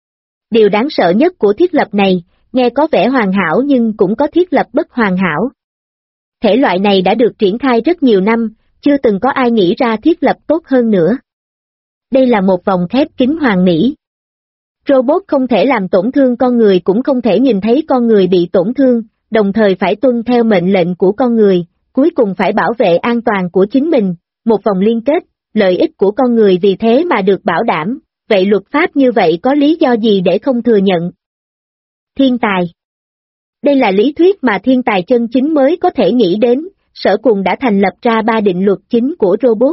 Điều đáng sợ nhất của thiết lập này, nghe có vẻ hoàn hảo nhưng cũng có thiết lập bất hoàn hảo. Thể loại này đã được triển khai rất nhiều năm, chưa từng có ai nghĩ ra thiết lập tốt hơn nữa. Đây là một vòng khép kín hoàn mỹ. Robot không thể làm tổn thương con người cũng không thể nhìn thấy con người bị tổn thương, đồng thời phải tuân theo mệnh lệnh của con người, cuối cùng phải bảo vệ an toàn của chính mình, một vòng liên kết, lợi ích của con người vì thế mà được bảo đảm, vậy luật pháp như vậy có lý do gì để không thừa nhận? Thiên tài. Đây là lý thuyết mà thiên tài chân chính mới có thể nghĩ đến, Sở Cùng đã thành lập ra 3 định luật chính của robot.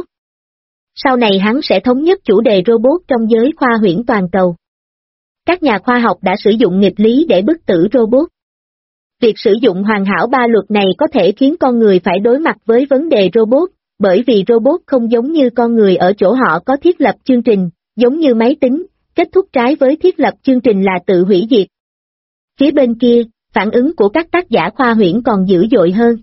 Sau này hắn sẽ thống nhất chủ đề robot trong giới khoa huyễn toàn cầu. Các nhà khoa học đã sử dụng nghịch lý để bức tử robot. Việc sử dụng hoàn hảo 3 luật này có thể khiến con người phải đối mặt với vấn đề robot, bởi vì robot không giống như con người ở chỗ họ có thiết lập chương trình, giống như máy tính, kết thúc trái với thiết lập chương trình là tự hủy diệt. Phía bên kia, phản ứng của các tác giả khoa huyễn còn dữ dội hơn.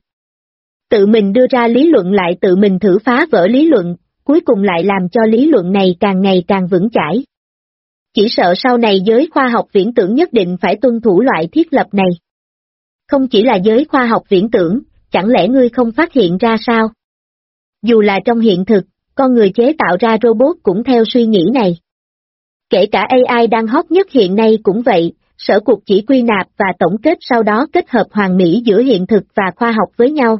Tự mình đưa ra lý luận lại tự mình thử phá vỡ lý luận, cuối cùng lại làm cho lý luận này càng ngày càng vững chãi. Chỉ sợ sau này giới khoa học viễn tưởng nhất định phải tuân thủ loại thiết lập này. Không chỉ là giới khoa học viễn tưởng, chẳng lẽ ngươi không phát hiện ra sao? Dù là trong hiện thực, con người chế tạo ra robot cũng theo suy nghĩ này. Kể cả AI đang hot nhất hiện nay cũng vậy, Sở Cục chỉ quy nạp và tổng kết sau đó kết hợp hoàn mỹ giữa hiện thực và khoa học với nhau.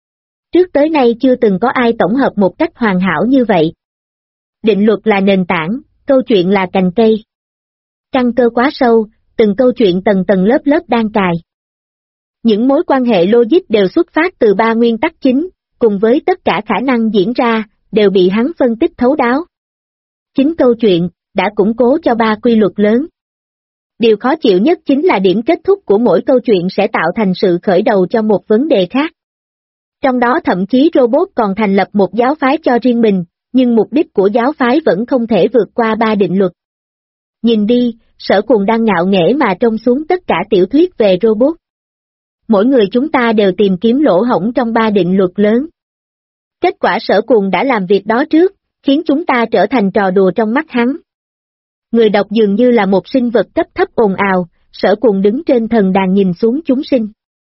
Trước tới nay chưa từng có ai tổng hợp một cách hoàn hảo như vậy. Định luật là nền tảng, câu chuyện là cành cây. Căn cơ quá sâu, từng câu chuyện tầng tầng lớp lớp đan cài. Những mối quan hệ logic đều xuất phát từ 3 nguyên tắc chính, cùng với tất cả khả năng diễn ra, đều bị hắn phân tích thấu đáo. Chính câu chuyện, đã củng cố cho 3 quy luật lớn. Điều khó chịu nhất chính là điểm kết thúc của mỗi câu chuyện sẽ tạo thành sự khởi đầu cho một vấn đề khác. Trong đó thậm chí robot còn thành lập một giáo phái cho riêng mình, nhưng mục đích của giáo phái vẫn không thể vượt qua 3 định luật. Nhìn đi, Sở Cùng đang ngạo nghễ mà trông xuống tất cả tiểu thuyết về robot. Mỗi người chúng ta đều tìm kiếm lỗ hổng trong 3 định luật lớn. Kết quả Sở Cùng đã làm việc đó trước, khiến chúng ta trở thành trò đùa trong mắt hắn. Người đọc dường như là một sinh vật cấp thấp ồn ào, Sở Cùng đứng trên thần đàn nhìn xuống chúng sinh.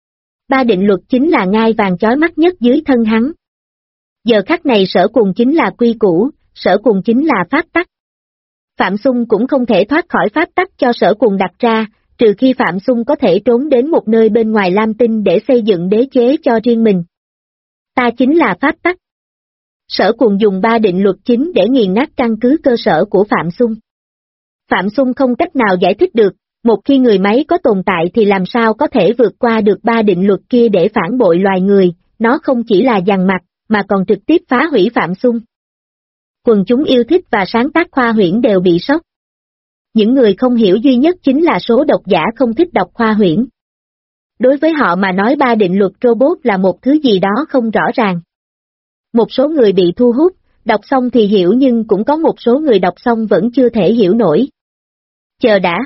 3 định luật chính là ngai vàng chói mắt nhất dưới thân hắn. Giờ khắc này Sở Cùng chính là quy củ, Sở Cùng chính là pháp tắc. Phạm Xung cũng không thể thoát khỏi pháp tắc cho Sở Cùng đặt ra, trừ khi Phạm Xung có thể trốn đến một nơi bên ngoài Lam Tinh để xây dựng đế chế cho riêng mình. Ta chính là pháp tắc. Sở Cùng dùng 3 định luật chính để nghiền nát căn cứ cơ sở của Phạm Xung. Phạm Xung không cách nào giải thích được, một khi người máy có tồn tại thì làm sao có thể vượt qua được 3 định luật kia để phản bội loài người, nó không chỉ là dằn mặt, mà còn trực tiếp phá hủy Phạm Xung. Quần chúng yêu thích và sáng tác khoa huyễn đều bị sốc. Những người không hiểu duy nhất chính là số độc giả không thích đọc khoa huyễn. Đối với họ mà nói 3 định luật robot là một thứ gì đó không rõ ràng. Một số người bị thu hút, đọc xong thì hiểu nhưng cũng có một số người đọc xong vẫn chưa thể hiểu nổi. Chờ đã.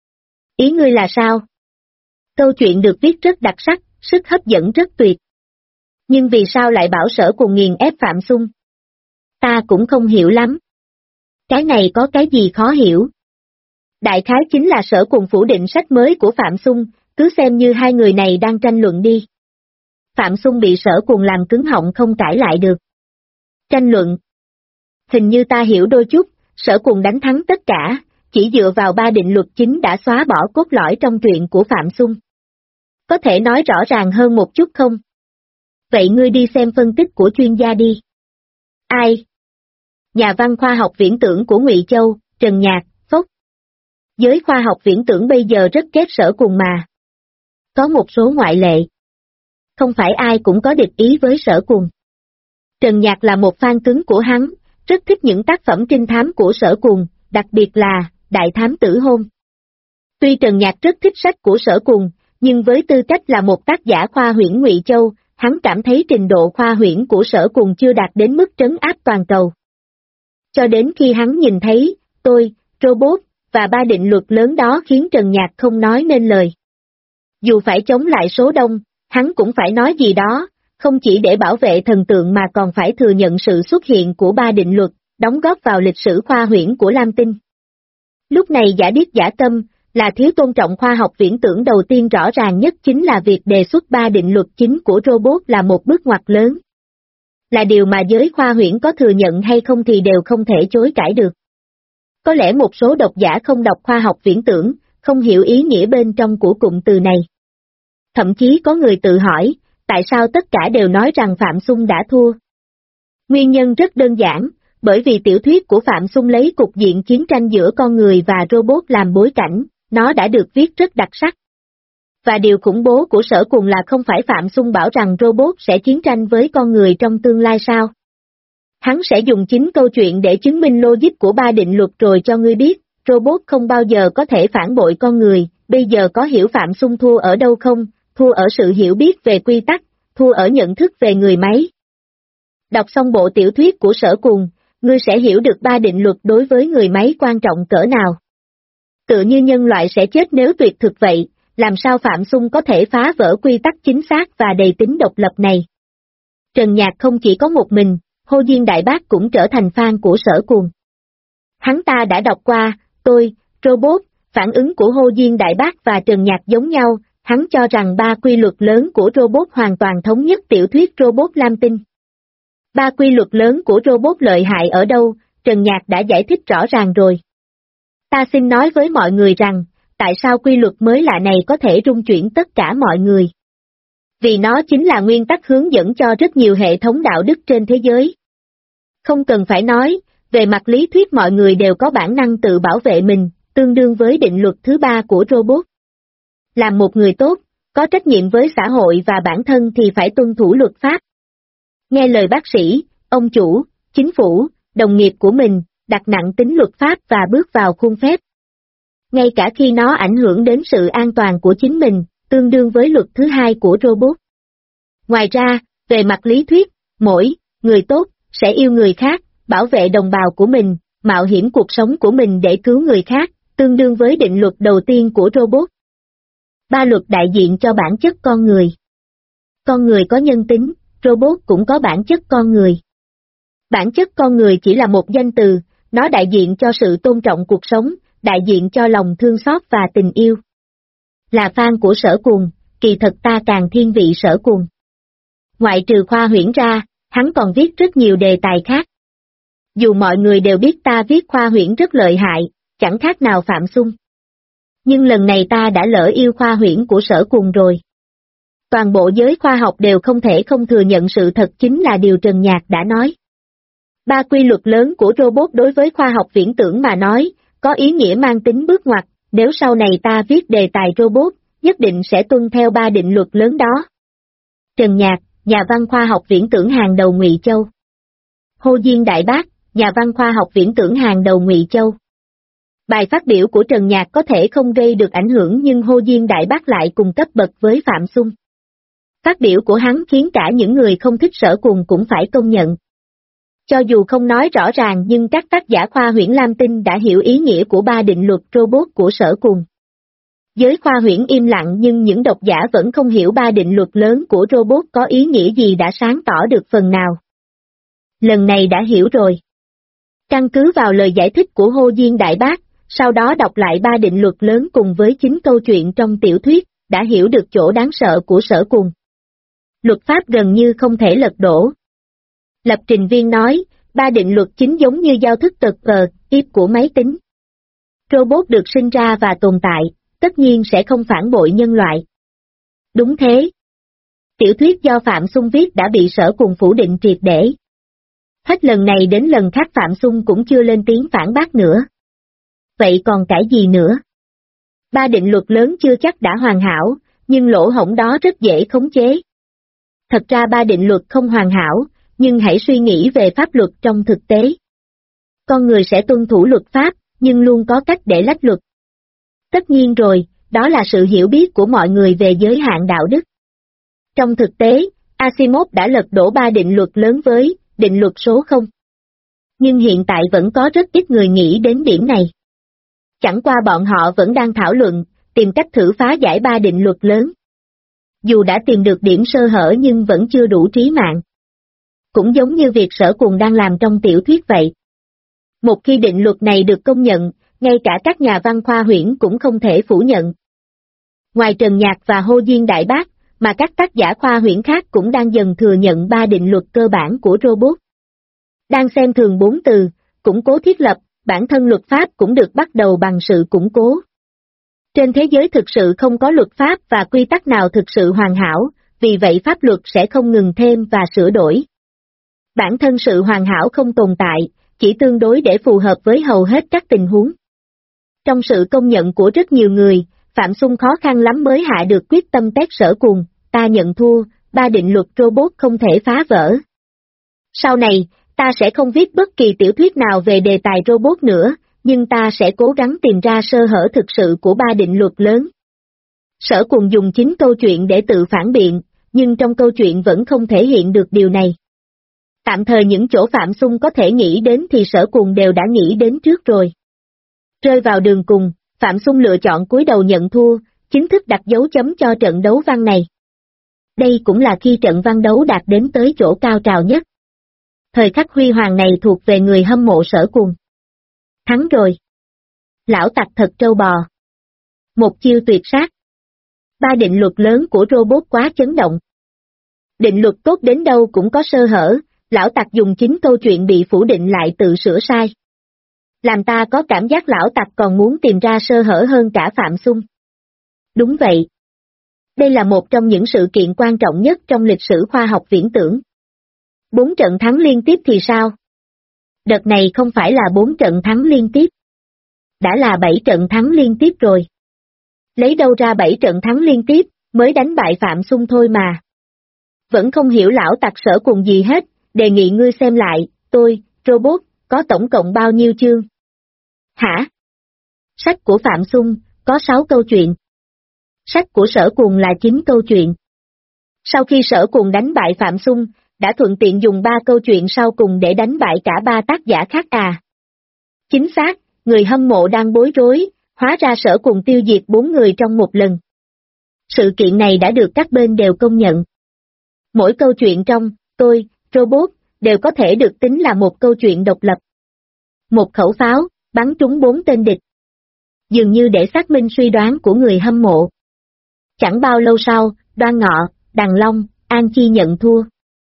Ý ngươi là sao? Câu chuyện được viết rất đặc sắc, sức hấp dẫn rất tuyệt. Nhưng vì sao lại bảo Sở Cùng nghiền ép Phạm Xung? Ta cũng không hiểu lắm. Cái này có cái gì khó hiểu? Đại khái chính là Sở Cùng phủ định sách mới của Phạm Xung, cứ xem như hai người này đang tranh luận đi. Phạm Xung bị Sở Cùng làm cứng họng không cãi lại được. Tranh luận. Hình như ta hiểu đôi chút, Sở Cùng đánh thắng tất cả, chỉ dựa vào 3 định luật chính đã xóa bỏ cốt lõi trong truyện của Phạm Xung. Có thể nói rõ ràng hơn một chút không? Vậy ngươi đi xem phân tích của chuyên gia đi. Ai? Nhà văn khoa học viễn tưởng của Ngụy Châu, Trần Nhạc, Phốc. Giới khoa học viễn tưởng bây giờ rất ghét Sở Cùng mà. Có một số ngoại lệ. Không phải ai cũng có địch ý với Sở Cùng. Trần Nhạc là một fan cứng của hắn, rất thích những tác phẩm trinh thám của Sở Cùng, đặc biệt là Đại Thám Tử Hôn. Tuy Trần Nhạc rất thích sách của Sở Cùng, nhưng với tư cách là một tác giả khoa huyễn Ngụy Châu, hắn cảm thấy trình độ khoa huyễn của Sở Cùng chưa đạt đến mức trấn áp toàn cầu. Cho đến khi hắn nhìn thấy, tôi, robot, và 3 định luật lớn đó khiến Trần Nhạc không nói nên lời. Dù phải chống lại số đông, hắn cũng phải nói gì đó, không chỉ để bảo vệ thần tượng mà còn phải thừa nhận sự xuất hiện của 3 định luật, đóng góp vào lịch sử khoa huyễn của Lam Tinh. Lúc này giả điếc giả câm, là thiếu tôn trọng khoa học viễn tưởng đầu tiên rõ ràng nhất chính là việc đề xuất 3 định luật chính của robot là một bước ngoặt lớn. Là điều mà giới khoa huyễn có thừa nhận hay không thì đều không thể chối cãi được. Có lẽ một số độc giả không đọc khoa học viễn tưởng, không hiểu ý nghĩa bên trong của cụm từ này. Thậm chí có người tự hỏi, tại sao tất cả đều nói rằng Phạm Xung đã thua? Nguyên nhân rất đơn giản, bởi vì tiểu thuyết của Phạm Xung lấy cục diện chiến tranh giữa con người và robot làm bối cảnh, nó đã được viết rất đặc sắc. Và điều khủng bố của Sở Cùng là không phải Phạm Xung bảo rằng robot sẽ chiến tranh với con người trong tương lai sao? Hắn sẽ dùng chính câu chuyện để chứng minh logic của 3 định luật rồi cho ngươi biết, robot không bao giờ có thể phản bội con người, bây giờ có hiểu Phạm Xung thua ở đâu không? Thua ở sự hiểu biết về quy tắc, thua ở nhận thức về người máy. Đọc xong bộ tiểu thuyết của Sở Cùng, ngươi sẽ hiểu được 3 định luật đối với người máy quan trọng cỡ nào. Tựa như nhân loại sẽ chết nếu tuyệt thực vậy, làm sao Phạm Xung có thể phá vỡ quy tắc chính xác và đầy tính độc lập này? Trần Nhạc không chỉ có một mình, Hồ Diên Đại Bác cũng trở thành fan của Sở Cùng. Hắn ta đã đọc qua, tôi, robot, phản ứng của Hồ Diên Đại Bác và Trần Nhạc giống nhau, hắn cho rằng 3 quy luật lớn của robot hoàn toàn thống nhất tiểu thuyết robot Lam Tinh. 3 quy luật lớn của robot lợi hại ở đâu, Trần Nhạc đã giải thích rõ ràng rồi. Ta xin nói với mọi người rằng, tại sao quy luật mới lạ này có thể rung chuyển tất cả mọi người? Vì nó chính là nguyên tắc hướng dẫn cho rất nhiều hệ thống đạo đức trên thế giới. Không cần phải nói, về mặt lý thuyết mọi người đều có bản năng tự bảo vệ mình, tương đương với định luật thứ 3 của robot. Làm một người tốt, có trách nhiệm với xã hội và bản thân thì phải tuân thủ luật pháp. Nghe lời bác sĩ, ông chủ, chính phủ, đồng nghiệp của mình, đặt nặng tính luật pháp và bước vào khuôn phép. Ngay cả khi nó ảnh hưởng đến sự an toàn của chính mình, tương đương với luật thứ 2 của robot. Ngoài ra, về mặt lý thuyết, mỗi người tốt sẽ yêu người khác, bảo vệ đồng bào của mình, mạo hiểm cuộc sống của mình để cứu người khác, tương đương với định luật đầu tiên của robot. 3 luật đại diện cho bản chất con người. Con người có nhân tính, robot cũng có bản chất con người. Bản chất con người chỉ là một danh từ, nó đại diện cho sự tôn trọng cuộc sống, đại diện cho lòng thương xót và tình yêu. Là fan của Sở Cùng, kỳ thật ta càng thiên vị Sở Cùng. Ngoại trừ khoa huyễn ra, hắn còn viết rất nhiều đề tài khác. Dù mọi người đều biết ta viết khoa huyễn rất lợi hại, chẳng khác nào Phạm Xung. Nhưng lần này ta đã lỡ yêu khoa huyễn của Sở Cùng rồi. Toàn bộ giới khoa học đều không thể không thừa nhận sự thật chính là điều Trần Nhạc đã nói. 3 quy luật lớn của robot đối với khoa học viễn tưởng mà nói, có ý nghĩa mang tính bước ngoặt, nếu sau này ta viết đề tài robot, nhất định sẽ tuân theo 3 định luật lớn đó. Trần Nhạc, nhà văn khoa học viễn tưởng hàng đầu Ngụy Châu. Hồ Diên Đại Bác, nhà văn khoa học viễn tưởng hàng đầu Ngụy Châu. Bài phát biểu của Trần Nhạc có thể không gây được ảnh hưởng nhưng Hồ Diên Đại Bác lại cùng cấp bậc với Phạm Xung. Phát biểu của hắn khiến cả những người không thích Sở Cùng cũng phải công nhận. Cho dù không nói rõ ràng nhưng các tác giả khoa huyễn Lam Tinh đã hiểu ý nghĩa của 3 định luật robot của Sở Cùng. Giới khoa huyễn im lặng nhưng những độc giả vẫn không hiểu 3 định luật lớn của robot có ý nghĩa gì đã sáng tỏ được phần nào. Lần này đã hiểu rồi. Căn cứ vào lời giải thích của Hồ Diên Đại Bác, sau đó đọc lại 3 định luật lớn cùng với chính câu chuyện trong tiểu thuyết, đã hiểu được chỗ đáng sợ của Sở Cùng. Luật pháp gần như không thể lật đổ. Lập trình viên nói, 3 định luật chính giống như giao thức tật if của máy tính. Robot được sinh ra và tồn tại, tất nhiên sẽ không phản bội nhân loại. Đúng thế. Tiểu thuyết do Phạm Xung viết đã bị Sở Cùng phủ định triệt để. Hết lần này đến lần khác Phạm Xung cũng chưa lên tiếng phản bác nữa. Vậy còn cãi gì nữa? 3 định luật lớn chưa chắc đã hoàn hảo, nhưng lỗ hổng đó rất dễ khống chế. Thật ra 3 định luật không hoàn hảo, nhưng hãy suy nghĩ về pháp luật trong thực tế. Con người sẽ tuân thủ luật pháp, nhưng luôn có cách để lách luật. Tất nhiên rồi, đó là sự hiểu biết của mọi người về giới hạn đạo đức. Trong thực tế, Asimov đã lật đổ 3 định luật lớn với định luật số 0. Nhưng hiện tại vẫn có rất ít người nghĩ đến điểm này. Chẳng qua bọn họ vẫn đang thảo luận, tìm cách thử phá giải 3 định luật lớn. Dù đã tìm được điểm sơ hở nhưng vẫn chưa đủ trí mạng. Cũng giống như việc Sở Cùng đang làm trong tiểu thuyết vậy. Một khi định luật này được công nhận, ngay cả các nhà văn khoa huyễn cũng không thể phủ nhận. Ngoài Trần Nhạc và Hồ Diên Đại Bác, mà các tác giả khoa huyễn khác cũng đang dần thừa nhận 3 định luật cơ bản của robot. Đang xem thường 4 từ, củng cố thiết lập, bản thân luật pháp cũng được bắt đầu bằng sự củng cố. Trên thế giới thực sự không có luật pháp và quy tắc nào thực sự hoàn hảo, vì vậy pháp luật sẽ không ngừng thêm và sửa đổi. Bản thân sự hoàn hảo không tồn tại, chỉ tương đối để phù hợp với hầu hết các tình huống. Trong sự công nhận của rất nhiều người, Phạm Xung khó khăn lắm mới hạ được quyết tâm tét Sở Cuồng, ta nhận thua, 3 định luật robot không thể phá vỡ. Sau này, ta sẽ không viết bất kỳ tiểu thuyết nào về đề tài robot nữa, nhưng ta sẽ cố gắng tìm ra sơ hở thực sự của 3 định luật lớn. Sở Cuồng dùng chính câu chuyện để tự phản biện, nhưng trong câu chuyện vẫn không thể hiện được điều này. Tạm thời những chỗ Phạm Xung có thể nghĩ đến thì Sở Cuồng đều đã nghĩ đến trước rồi. Rơi vào đường cùng, Phạm Xung lựa chọn cúi đầu nhận thua, chính thức đặt dấu chấm cho trận đấu văn này. Đây cũng là khi trận văn đấu đạt đến tới chỗ cao trào nhất. Thời khắc huy hoàng này thuộc về người hâm mộ Sở Cuồng. Thắng rồi. Lão tặc thật trâu bò. Một chiêu tuyệt sát. 3 định luật lớn của robot quá chấn động. Định luật tốt đến đâu cũng có sơ hở, lão tặc dùng chính câu chuyện bị phủ định lại tự sửa sai. Làm ta có cảm giác lão tặc còn muốn tìm ra sơ hở hơn cả Phạm Xung. Đúng vậy. Đây là một trong những sự kiện quan trọng nhất trong lịch sử khoa học viễn tưởng. 4 trận thắng liên tiếp thì sao? Đợt này không phải là 4 trận thắng liên tiếp. Đã là 7 trận thắng liên tiếp rồi. Lấy đâu ra 7 trận thắng liên tiếp, mới đánh bại Phạm Xung thôi mà. Vẫn không hiểu lão tặc Sở Cuồng gì hết, đề nghị ngươi xem lại, tôi, robot, có tổng cộng bao nhiêu chương? Hả? Sách của Phạm Xung, có 6 câu chuyện. Sách của Sở Cuồng là 9 câu chuyện. Sau khi Sở Cuồng đánh bại Phạm Xung, đã thuận tiện dùng 3 câu chuyện sau cùng để đánh bại cả 3 tác giả khác à? Chính xác, người hâm mộ đang bối rối, hóa ra Sở Cuồng tiêu diệt 4 người trong một lần. Sự kiện này đã được các bên đều công nhận. Mỗi câu chuyện trong, tôi, robot, đều có thể được tính là một câu chuyện độc lập. Một khẩu pháo, bắn trúng 4 tên địch. Dường như để xác minh suy đoán của người hâm mộ. Chẳng bao lâu sau, Đoan Ngọ, Đằng Long, An Chi nhận thua.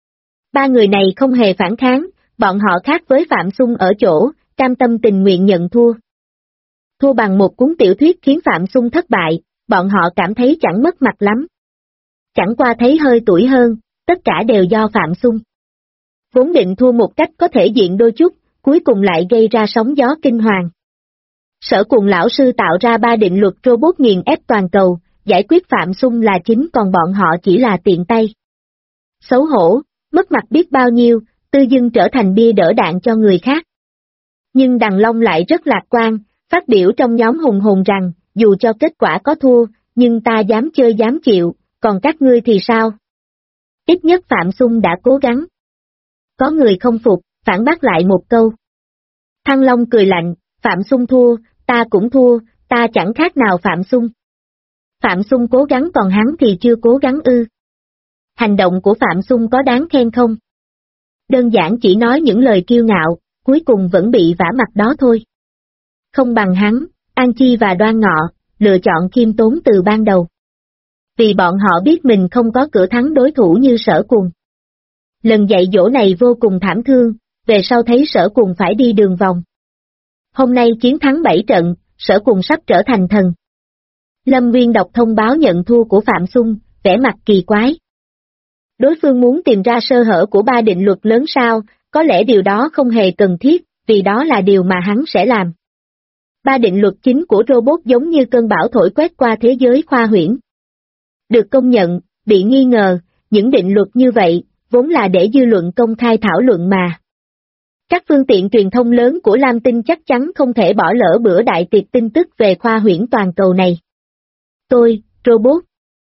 3 người này không hề phản kháng, bọn họ khác với Phạm Xung ở chỗ, cam tâm tình nguyện nhận thua. Thua bằng một cuốn tiểu thuyết khiến Phạm Xung thất bại, bọn họ cảm thấy chẳng mất mặt lắm. Chẳng qua thấy hơi tủi hơn, tất cả đều do Phạm Xung. Vốn định thua một cách có thể diện đôi chút, cuối cùng lại gây ra sóng gió kinh hoàng. Sở Cuồng lão sư tạo ra 3 định luật robot nghiền ép toàn cầu, giải quyết Phạm Xung là chính còn bọn họ chỉ là tiện tay. Xấu hổ, mất mặt biết bao nhiêu, tự dưng trở thành bia đỡ đạn cho người khác. Nhưng Đằng Long lại rất lạc quan, phát biểu trong nhóm hùng hồn rằng, dù cho kết quả có thua, nhưng ta dám chơi dám chịu, còn các ngươi thì sao? Ít nhất Phạm Xung đã cố gắng. Có người không phục, phản bác lại một câu. Thăng Long cười lạnh, Phạm Xung thua, ta cũng thua, ta chẳng khác nào Phạm Xung. Phạm Xung cố gắng còn hắn thì chưa cố gắng ư. Hành động của Phạm Xung có đáng khen không? Đơn giản chỉ nói những lời kiêu ngạo, cuối cùng vẫn bị vả mặt đó thôi. Không bằng hắn, An Chi và Đoan Ngọ, lựa chọn khiêm tốn từ ban đầu. Vì bọn họ biết mình không có cửa thắng đối thủ như Sở Cuồng. Lần dạy dỗ này vô cùng thảm thương, về sau thấy Sở Cuồng phải đi đường vòng. Hôm nay chiến thắng 7 trận, Sở Cuồng sắp trở thành thần. Lâm Nguyên đọc thông báo nhận thua của Phạm Xung, vẻ mặt kỳ quái. Đối phương muốn tìm ra sơ hở của 3 định luật lớn sao, có lẽ điều đó không hề cần thiết, vì đó là điều mà hắn sẽ làm. 3 định luật chính của robot giống như cơn bão thổi quét qua thế giới khoa huyễn. Được công nhận, bị nghi ngờ, những định luật như vậy, vốn là để dư luận công khai thảo luận mà. Các phương tiện truyền thông lớn của Lam Tinh chắc chắn không thể bỏ lỡ bữa đại tiệc tin tức về khoa huyễn toàn cầu này. Tôi, robot.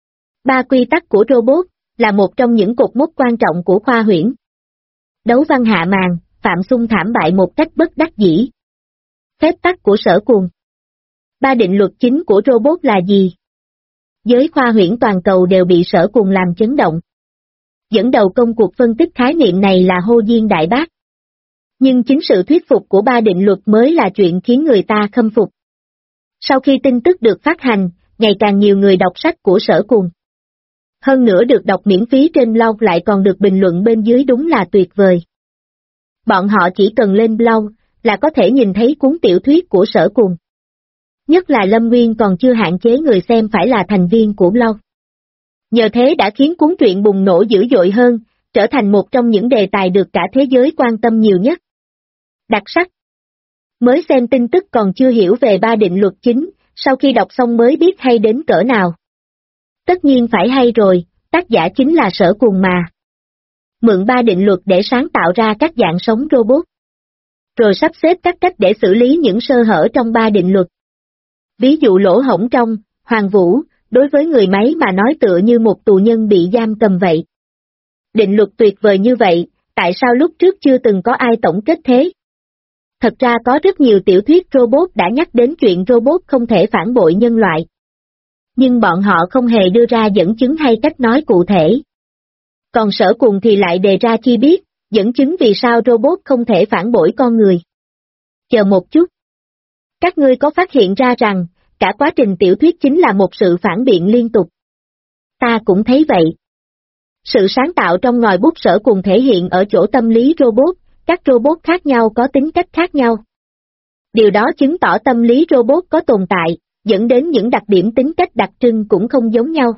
3 quy tắc của robot, là một trong những cột mốc quan trọng của khoa huyễn. Đấu văn hạ màn, Phạm Xung thảm bại một cách bất đắc dĩ. Phép tắc của Sở Cuồng. 3 định luật chính của robot là gì? Giới khoa huyễn toàn cầu đều bị Sở Cuồng làm chấn động. Dẫn đầu công cuộc phân tích khái niệm này là Hồ Diên Đại Bác. Nhưng chính sự thuyết phục của ba định luật mới là chuyện khiến người ta khâm phục. Sau khi tin tức được phát hành, ngày càng nhiều người đọc sách của Sở Cùng. Hơn nữa được đọc miễn phí trên blog lại còn được bình luận bên dưới đúng là tuyệt vời. Bọn họ chỉ cần lên blog là có thể nhìn thấy cuốn tiểu thuyết của Sở Cùng. Nhất là Lâm Nguyên còn chưa hạn chế người xem phải là thành viên của blog. Nhờ thế đã khiến cuốn truyện bùng nổ dữ dội hơn, trở thành một trong những đề tài được cả thế giới quan tâm nhiều nhất. Đặc sắc. Mới xem tin tức còn chưa hiểu về ba định luật chính, sau khi đọc xong mới biết hay đến cỡ nào. Tất nhiên phải hay rồi, tác giả chính là Sở Cùng mà. Mượn ba định luật để sáng tạo ra các dạng sống robot. Rồi sắp xếp các cách để xử lý những sơ hở trong ba định luật. Ví dụ lỗ hổng trong, Hoàng Vũ, đối với người máy mà nói tựa như một tù nhân bị giam cầm vậy. Định luật tuyệt vời như vậy, tại sao lúc trước chưa từng có ai tổng kết thế? Thật ra có rất nhiều tiểu thuyết robot đã nhắc đến chuyện robot không thể phản bội nhân loại. Nhưng bọn họ không hề đưa ra dẫn chứng hay cách nói cụ thể. Còn Sở Cùng thì lại đề ra chi biết, dẫn chứng vì sao robot không thể phản bội con người. Chờ một chút. Các ngươi có phát hiện ra rằng, cả quá trình tiểu thuyết chính là một sự phản biện liên tục. Ta cũng thấy vậy. Sự sáng tạo trong ngòi bút Sở Cùng thể hiện ở chỗ tâm lý robot, các robot khác nhau có tính cách khác nhau. Điều đó chứng tỏ tâm lý robot có tồn tại, dẫn đến những đặc điểm tính cách đặc trưng cũng không giống nhau.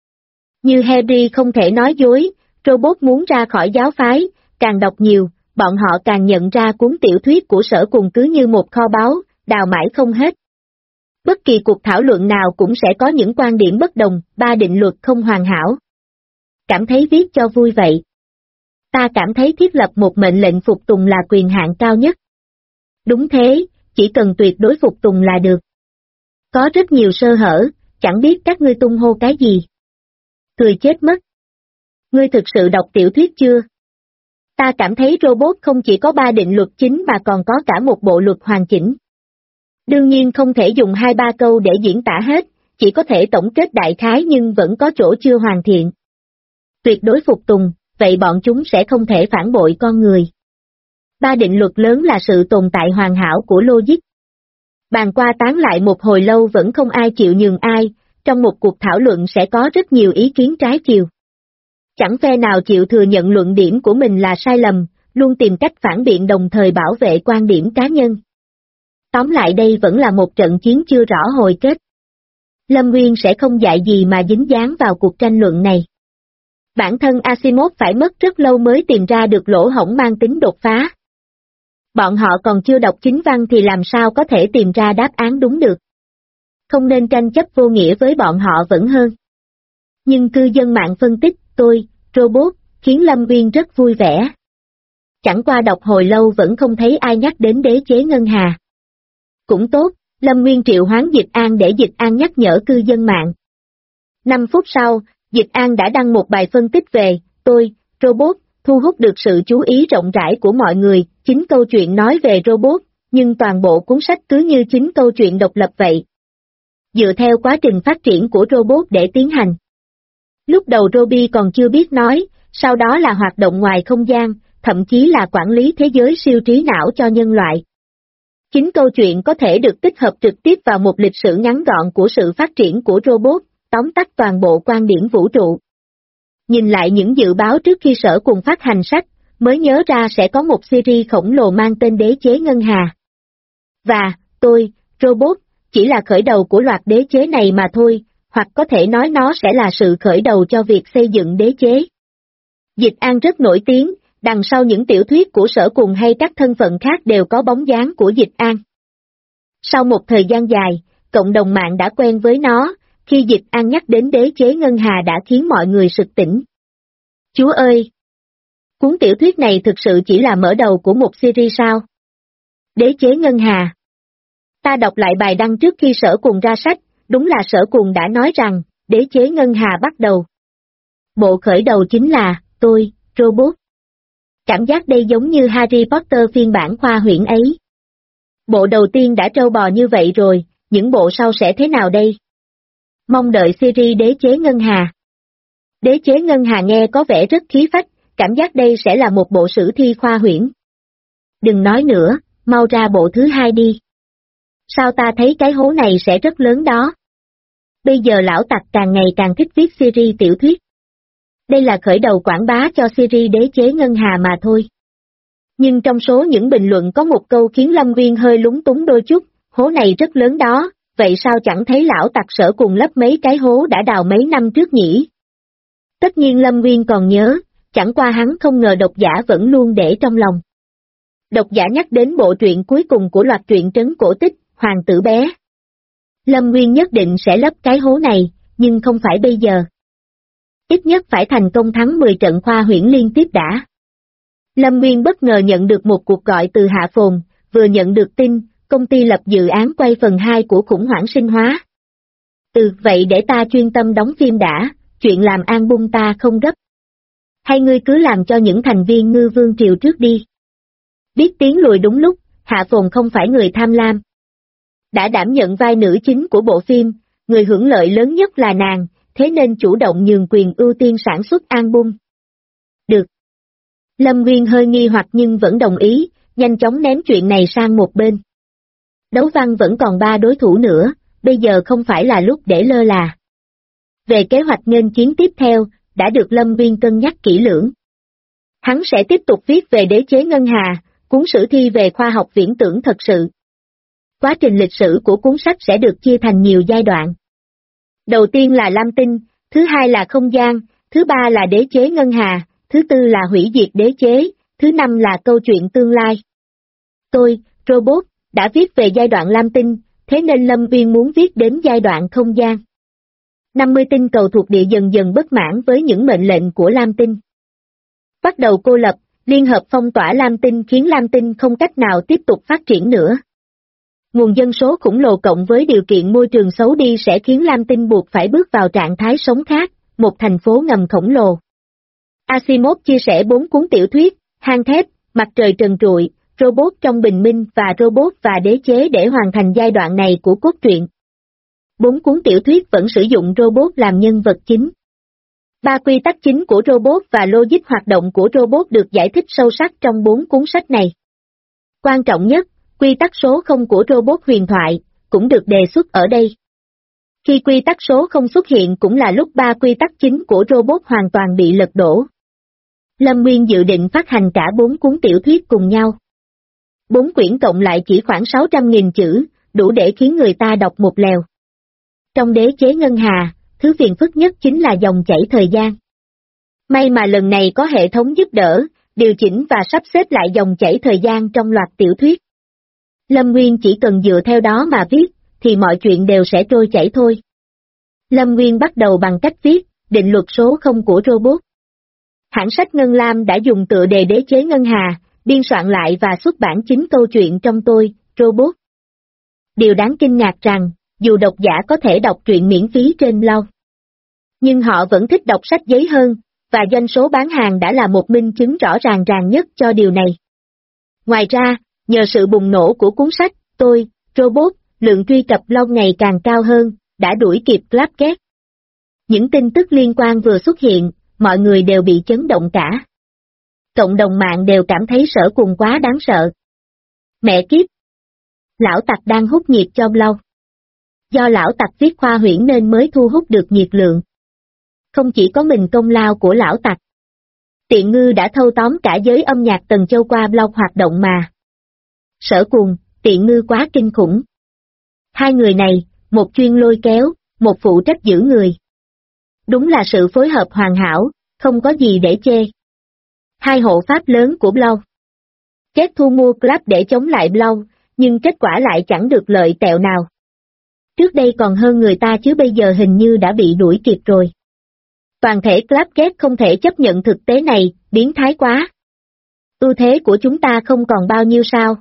Như Harry không thể nói dối, robot muốn ra khỏi giáo phái, càng đọc nhiều, bọn họ càng nhận ra cuốn tiểu thuyết của Sở Cùng cứ như một kho báu, đào mãi không hết. Bất kỳ cuộc thảo luận nào cũng sẽ có những quan điểm bất đồng, ba định luật không hoàn hảo. Cảm thấy viết cho vui vậy. Ta cảm thấy thiết lập một mệnh lệnh phục tùng là quyền hạn cao nhất. Đúng thế, chỉ cần tuyệt đối phục tùng là được. Có rất nhiều sơ hở, chẳng biết các ngươi tung hô cái gì. Cười chết mất. Ngươi thực sự đọc tiểu thuyết chưa? Ta cảm thấy robot không chỉ có ba định luật chính mà còn có cả một bộ luật hoàn chỉnh. Đương nhiên không thể dùng 2-3 câu để diễn tả hết, chỉ có thể tổng kết đại khái nhưng vẫn có chỗ chưa hoàn thiện. Tuyệt đối phục tùng, vậy bọn chúng sẽ không thể phản bội con người. Ba định luật lớn là sự tồn tại hoàn hảo của logic. Bàn qua tán lại một hồi lâu vẫn không ai chịu nhường ai, trong một cuộc thảo luận sẽ có rất nhiều ý kiến trái chiều. Chẳng phe nào chịu thừa nhận luận điểm của mình là sai lầm, luôn tìm cách phản biện đồng thời bảo vệ quan điểm cá nhân. Tóm lại đây vẫn là một trận chiến chưa rõ hồi kết. Lâm Nguyên sẽ không dạy gì mà dính dáng vào cuộc tranh luận này. Bản thân Asimov phải mất rất lâu mới tìm ra được lỗ hổng mang tính đột phá. Bọn họ còn chưa đọc chính văn thì làm sao có thể tìm ra đáp án đúng được. Không nên tranh chấp vô nghĩa với bọn họ vẫn hơn. Nhưng cư dân mạng phân tích, robot, khiến Lâm Nguyên rất vui vẻ. Chẳng qua đọc hồi lâu vẫn không thấy ai nhắc đến đế chế ngân hà. Cũng tốt, Lâm Nguyên triệu hoán Dịch An để Dịch An nhắc nhở cư dân mạng. 5 phút sau, Dịch An đã đăng một bài phân tích về, robot, thu hút được sự chú ý rộng rãi của mọi người, chính câu chuyện nói về robot, nhưng toàn bộ cuốn sách cứ như chính câu chuyện độc lập vậy. Dựa theo quá trình phát triển của robot để tiến hành. Lúc đầu Robbie còn chưa biết nói, sau đó là hoạt động ngoài không gian, thậm chí là quản lý thế giới siêu trí não cho nhân loại. Chính câu chuyện có thể được tích hợp trực tiếp vào một lịch sử ngắn gọn của sự phát triển của robot, tóm tắt toàn bộ quan điểm vũ trụ. Nhìn lại những dự báo trước khi Sở Cùng phát hành sách, mới nhớ ra sẽ có một series khổng lồ mang tên Đế chế Ngân Hà. Và, robot, chỉ là khởi đầu của loạt đế chế này mà thôi, hoặc có thể nói nó sẽ là sự khởi đầu cho việc xây dựng đế chế. Dịch An rất nổi tiếng, đằng sau những tiểu thuyết của Sở Cùng hay các thân phận khác đều có bóng dáng của Dịch An. Sau một thời gian dài, cộng đồng mạng đã quen với nó, khi Dịch An nhắc đến đế chế Ngân Hà đã khiến mọi người sực tỉnh. Chúa ơi! Cuốn tiểu thuyết này thực sự chỉ là mở đầu của một series sao? Đế chế Ngân Hà. Ta đọc lại bài đăng trước khi Sở Cùng ra sách, đúng là Sở Cùng đã nói rằng, đế chế Ngân Hà bắt đầu. Bộ khởi đầu chính là, robot. Cảm giác đây giống như Harry Potter phiên bản khoa huyễn ấy. Bộ đầu tiên đã trâu bò như vậy rồi, những bộ sau sẽ thế nào đây? Mong đợi series Đế chế Ngân Hà. Đế chế Ngân Hà nghe có vẻ rất khí phách, cảm giác đây sẽ là một bộ sử thi khoa huyễn. Đừng nói nữa, mau ra bộ thứ hai đi. Sao ta thấy cái hố này sẽ rất lớn đó? Bây giờ lão tặc càng ngày càng thích viết series tiểu thuyết. Đây là khởi đầu quảng bá cho series đế chế ngân hà mà thôi. Nhưng trong số những bình luận có một câu khiến Lâm Nguyên hơi lúng túng đôi chút, hố này rất lớn đó, vậy sao chẳng thấy lão tặc Sở cùng lấp mấy cái hố đã đào mấy năm trước nhỉ? Tất nhiên Lâm Nguyên còn nhớ, chẳng qua hắn không ngờ độc giả vẫn luôn để trong lòng. Độc giả nhắc đến bộ truyện cuối cùng của loạt truyện trấn cổ tích, Hoàng tử bé. Lâm Nguyên nhất định sẽ lấp cái hố này, nhưng không phải bây giờ. Ít nhất phải thành công thắng 10 trận khoa huyễn liên tiếp đã. Lâm Nguyên bất ngờ nhận được một cuộc gọi từ Hạ Phồn, vừa nhận được tin, công ty lập dự án quay phần 2 của khủng hoảng sinh hóa. Vậy để ta chuyên tâm đóng phim đã, chuyện làm album ta không gấp. Hay ngươi cứ làm cho những thành viên Ngư Vương Triều trước đi. Biết tiếng lùi đúng lúc, Hạ Phồn không phải người tham lam. Đã đảm nhận vai nữ chính của bộ phim, người hưởng lợi lớn nhất là nàng, thế nên chủ động nhường quyền ưu tiên sản xuất album. Được. Lâm Nguyên hơi nghi hoặc nhưng vẫn đồng ý, nhanh chóng ném chuyện này sang một bên. Đấu văn vẫn còn 3 đối thủ nữa, bây giờ không phải là lúc để lơ là. Về kế hoạch nghênh chiến tiếp theo, đã được Lâm Nguyên cân nhắc kỹ lưỡng. Hắn sẽ tiếp tục viết về đế chế ngân hà, cuốn sử thi về khoa học viễn tưởng thật sự. Quá trình lịch sử của cuốn sách sẽ được chia thành nhiều giai đoạn. Đầu tiên là Lam Tinh, thứ hai là không gian, thứ ba là đế chế ngân hà, thứ tư là hủy diệt đế chế, thứ năm là câu chuyện tương lai. Tôi, Robot, đã viết về giai đoạn Lam Tinh, thế nên Lâm Nguyên muốn viết đến giai đoạn không gian. 50 tinh cầu thuộc địa dần dần bất mãn với những mệnh lệnh của Lam Tinh. Bắt đầu cô lập, liên hợp phong tỏa Lam Tinh khiến Lam Tinh không cách nào tiếp tục phát triển nữa. Nguồn dân số khổng lồ cộng với điều kiện môi trường xấu đi sẽ khiến Lam Tinh buộc phải bước vào trạng thái sống khác, một thành phố ngầm khổng lồ. Asimov chia sẻ 4 cuốn tiểu thuyết, Hang thép, Mặt trời trần trụi, Robot trong bình minh và Robot và đế chế để hoàn thành giai đoạn này của cốt truyện. 4 cuốn tiểu thuyết vẫn sử dụng Robot làm nhân vật chính. 3 quy tắc chính của Robot và logic hoạt động của Robot được giải thích sâu sắc trong 4 cuốn sách này. Quan trọng nhất, quy tắc số 0 của Robot huyền thoại, cũng được đề xuất ở đây. Khi quy tắc số 0 xuất hiện cũng là lúc 3 quy tắc chính của Robot hoàn toàn bị lật đổ. Lâm Nguyên dự định phát hành cả 4 cuốn tiểu thuyết cùng nhau. 4 quyển cộng lại chỉ khoảng 600.000 chữ, đủ để khiến người ta đọc một lèo. Trong đế chế ngân hà, thứ phiền phức nhất chính là dòng chảy thời gian. May mà lần này có hệ thống giúp đỡ, điều chỉnh và sắp xếp lại dòng chảy thời gian trong loạt tiểu thuyết. Lâm Nguyên chỉ cần dựa theo đó mà viết, thì mọi chuyện đều sẽ trôi chảy thôi. Lâm Nguyên bắt đầu bằng cách viết, định luật số 0 của Robot. Hãng sách Ngân Lam đã dùng tựa đề đế chế ngân hà, biên soạn lại và xuất bản chính câu chuyện trong Tôi, Robot. Điều đáng kinh ngạc rằng, dù độc giả có thể đọc truyện miễn phí trên blog, nhưng họ vẫn thích đọc sách giấy hơn, và doanh số bán hàng đã là một minh chứng rõ ràng nhất cho điều này. Ngoài ra, nhờ sự bùng nổ của cuốn sách, Tôi, Robot, lượng truy cập blog ngày càng cao hơn, đã đuổi kịp Clapcast. Những tin tức liên quan vừa xuất hiện, mọi người đều bị chấn động cả. Cộng đồng mạng đều cảm thấy Sở Cùng quá đáng sợ. Mẹ kiếp! Lão tặc đang hút nhiệt cho blog. Do lão tặc viết khoa huyễn nên mới thu hút được nhiệt lượng. Không chỉ có mình công lao của lão tặc. Tiện Ngư đã thâu tóm cả giới âm nhạc Tần Châu qua blog hoạt động mà. Sở Cùng, Tiện Ngư quá kinh khủng. Hai người này, một chuyên lôi kéo, một phụ trách giữ người. Đúng là sự phối hợp hoàn hảo, không có gì để chê. Hai hộ pháp lớn của blog. Kết thu mua Club để chống lại blog, nhưng kết quả lại chẳng được lợi tẹo nào. Trước đây còn hơn người ta chứ bây giờ hình như đã bị đuổi kịp rồi. Toàn thể Clapcast không thể chấp nhận thực tế này, biến thái quá. Ưu thế của chúng ta không còn bao nhiêu sao?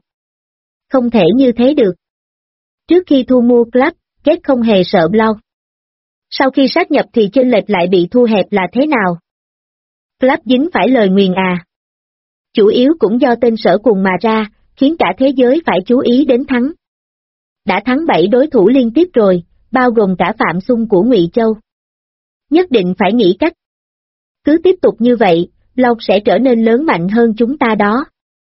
Không thể như thế được. Trước khi thu mua Clapcast không hề sợ blog. Sau khi sát nhập thì chênh lệch lại bị thu hẹp là thế nào? Club dính phải lời nguyền à? Chủ yếu cũng do tên Sở Cùng mà ra, khiến cả thế giới phải chú ý đến thắng. Đã thắng 7 đối thủ liên tiếp rồi, bao gồm cả Phạm Xung của Ngụy Châu. Nhất định phải nghĩ cách. Cứ tiếp tục như vậy, blog sẽ trở nên lớn mạnh hơn chúng ta đó.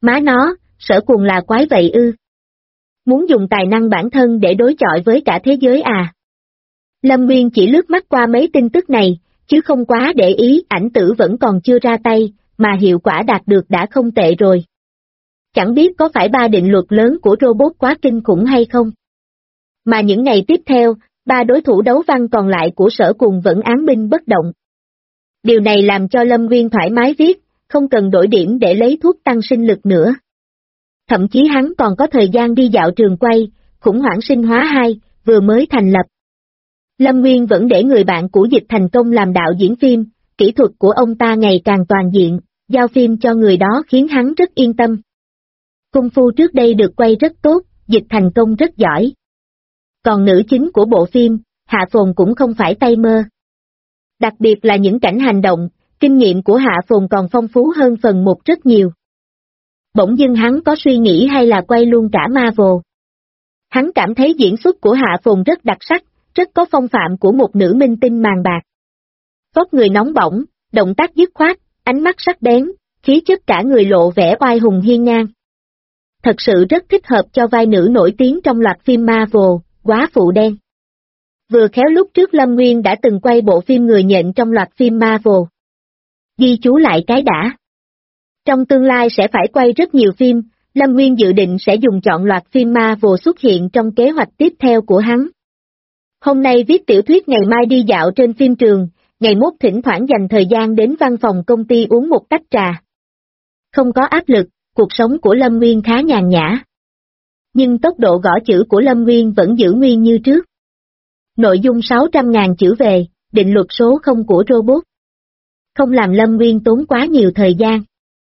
Má nó, Sở Cùng là quái vậy ư? Muốn dùng tài năng bản thân để đối chọi với cả thế giới à? Lâm Nguyên chỉ lướt mắt qua mấy tin tức này, chứ không quá để ý, ảnh tử vẫn còn chưa ra tay, mà hiệu quả đạt được đã không tệ rồi. Chẳng biết có phải 3 định luật lớn của robot quá kinh khủng hay không? Mà những ngày tiếp theo, 3 đối thủ đấu văn còn lại của Sở Cùng vẫn án binh bất động. Điều này làm cho Lâm Nguyên thoải mái viết, không cần đổi điểm để lấy thuốc tăng sinh lực nữa. Thậm chí hắn còn có thời gian đi dạo trường quay, khủng hoảng sinh hóa 2, vừa mới thành lập. Lâm Nguyên vẫn để người bạn của Dịch Thành Công làm đạo diễn phim, kỹ thuật của ông ta ngày càng toàn diện, giao phim cho người đó khiến hắn rất yên tâm. Cung phu trước đây được quay rất tốt, Dịch Thành Công rất giỏi. Còn nữ chính của bộ phim, Hạ Phồn cũng không phải tay mơ. Đặc biệt là những cảnh hành động, kinh nghiệm của Hạ Phồn còn phong phú hơn phần 1 rất nhiều. Bỗng dưng hắn có suy nghĩ hay là quay luôn cả Marvel. Hắn cảm thấy diễn xuất của Hạ Phồn rất đặc sắc, rất có phong phạm của một nữ minh tinh màn bạc. Vóc người nóng bỏng, động tác dứt khoát, ánh mắt sắc bén, khí chất cả người lộ vẻ oai hùng hiên ngang. Thật sự rất thích hợp cho vai nữ nổi tiếng trong loạt phim Marvel, Quá Phụ Đen. Vừa khéo lúc trước Lâm Nguyên đã từng quay bộ phim người nhện trong loạt phim Marvel. Ghi chú lại cái đã. Trong tương lai sẽ phải quay rất nhiều phim, Lâm Nguyên dự định sẽ dùng chọn loạt phim Marvel xuất hiện trong kế hoạch tiếp theo của hắn. Hôm nay viết tiểu thuyết, ngày mai đi dạo trên phim trường, ngày mốt thỉnh thoảng dành thời gian đến văn phòng công ty uống một tách trà. Không có áp lực, cuộc sống của Lâm Nguyên khá nhàn nhã. Nhưng tốc độ gõ chữ của Lâm Nguyên vẫn giữ nguyên như trước. Nội dung 600.000 chữ về, định luật số không của robot. Không làm Lâm Nguyên tốn quá nhiều thời gian.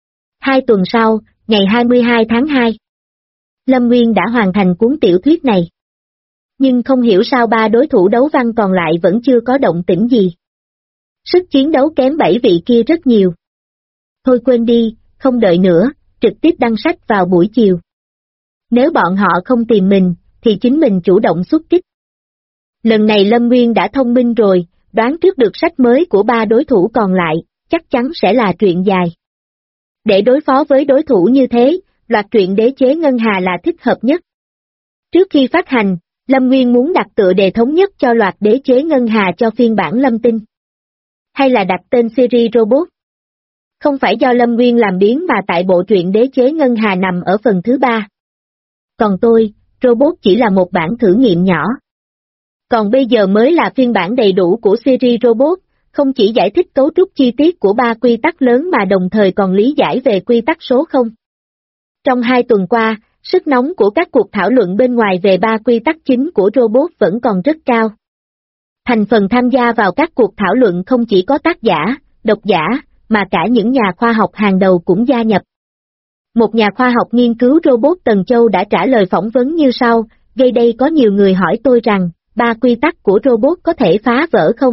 2 tuần sau, ngày 22 tháng 2. Lâm Nguyên đã hoàn thành cuốn tiểu thuyết này. Nhưng không hiểu sao 3 đối thủ đấu văn còn lại vẫn chưa có động tĩnh gì. Sức chiến đấu kém 7 vị kia rất nhiều. Thôi quên đi, không đợi nữa, trực tiếp đăng sách vào buổi chiều. Nếu bọn họ không tìm mình, thì chính mình chủ động xuất kích. Lần này Lâm Nguyên đã thông minh rồi, đoán trước được sách mới của 3 đối thủ còn lại, chắc chắn sẽ là truyện dài. Để đối phó với đối thủ như thế, loạt truyện Đế chế Ngân Hà là thích hợp nhất. Trước khi phát hành, Lâm Nguyên muốn đặt tựa đề thống nhất cho loạt Đế chế Ngân Hà cho phiên bản Lâm Tinh. Hay là đặt tên series robot? Không phải do Lâm Nguyên làm biến mà tại bộ truyện Đế chế Ngân Hà nằm ở phần thứ 3. Còn tôi, robot chỉ là một bản thử nghiệm nhỏ. Còn bây giờ mới là phiên bản đầy đủ của series robot, không chỉ giải thích cấu trúc chi tiết của 3 quy tắc lớn mà đồng thời còn lý giải về quy tắc số 0. Trong 2 tuần qua, sức nóng của các cuộc thảo luận bên ngoài về 3 quy tắc chính của robot vẫn còn rất cao. Thành phần tham gia vào các cuộc thảo luận không chỉ có tác giả, độc giả, mà cả những nhà khoa học hàng đầu cũng gia nhập. Một nhà khoa học nghiên cứu robot Tần Châu đã trả lời phỏng vấn như sau, gây đây có nhiều người hỏi tôi rằng, 3 quy tắc của robot có thể phá vỡ không?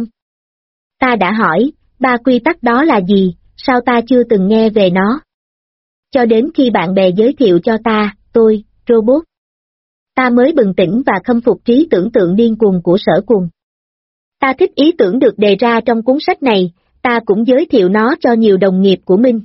Ta đã hỏi, 3 quy tắc đó là gì, sao ta chưa từng nghe về nó? Cho đến khi bạn bè giới thiệu cho ta, tôi, robot. Ta mới bừng tỉnh và khâm phục trí tưởng tượng điên cuồng của Sở Cùng. Ta thích ý tưởng được đề ra trong cuốn sách này, ta cũng giới thiệu nó cho nhiều đồng nghiệp của mình.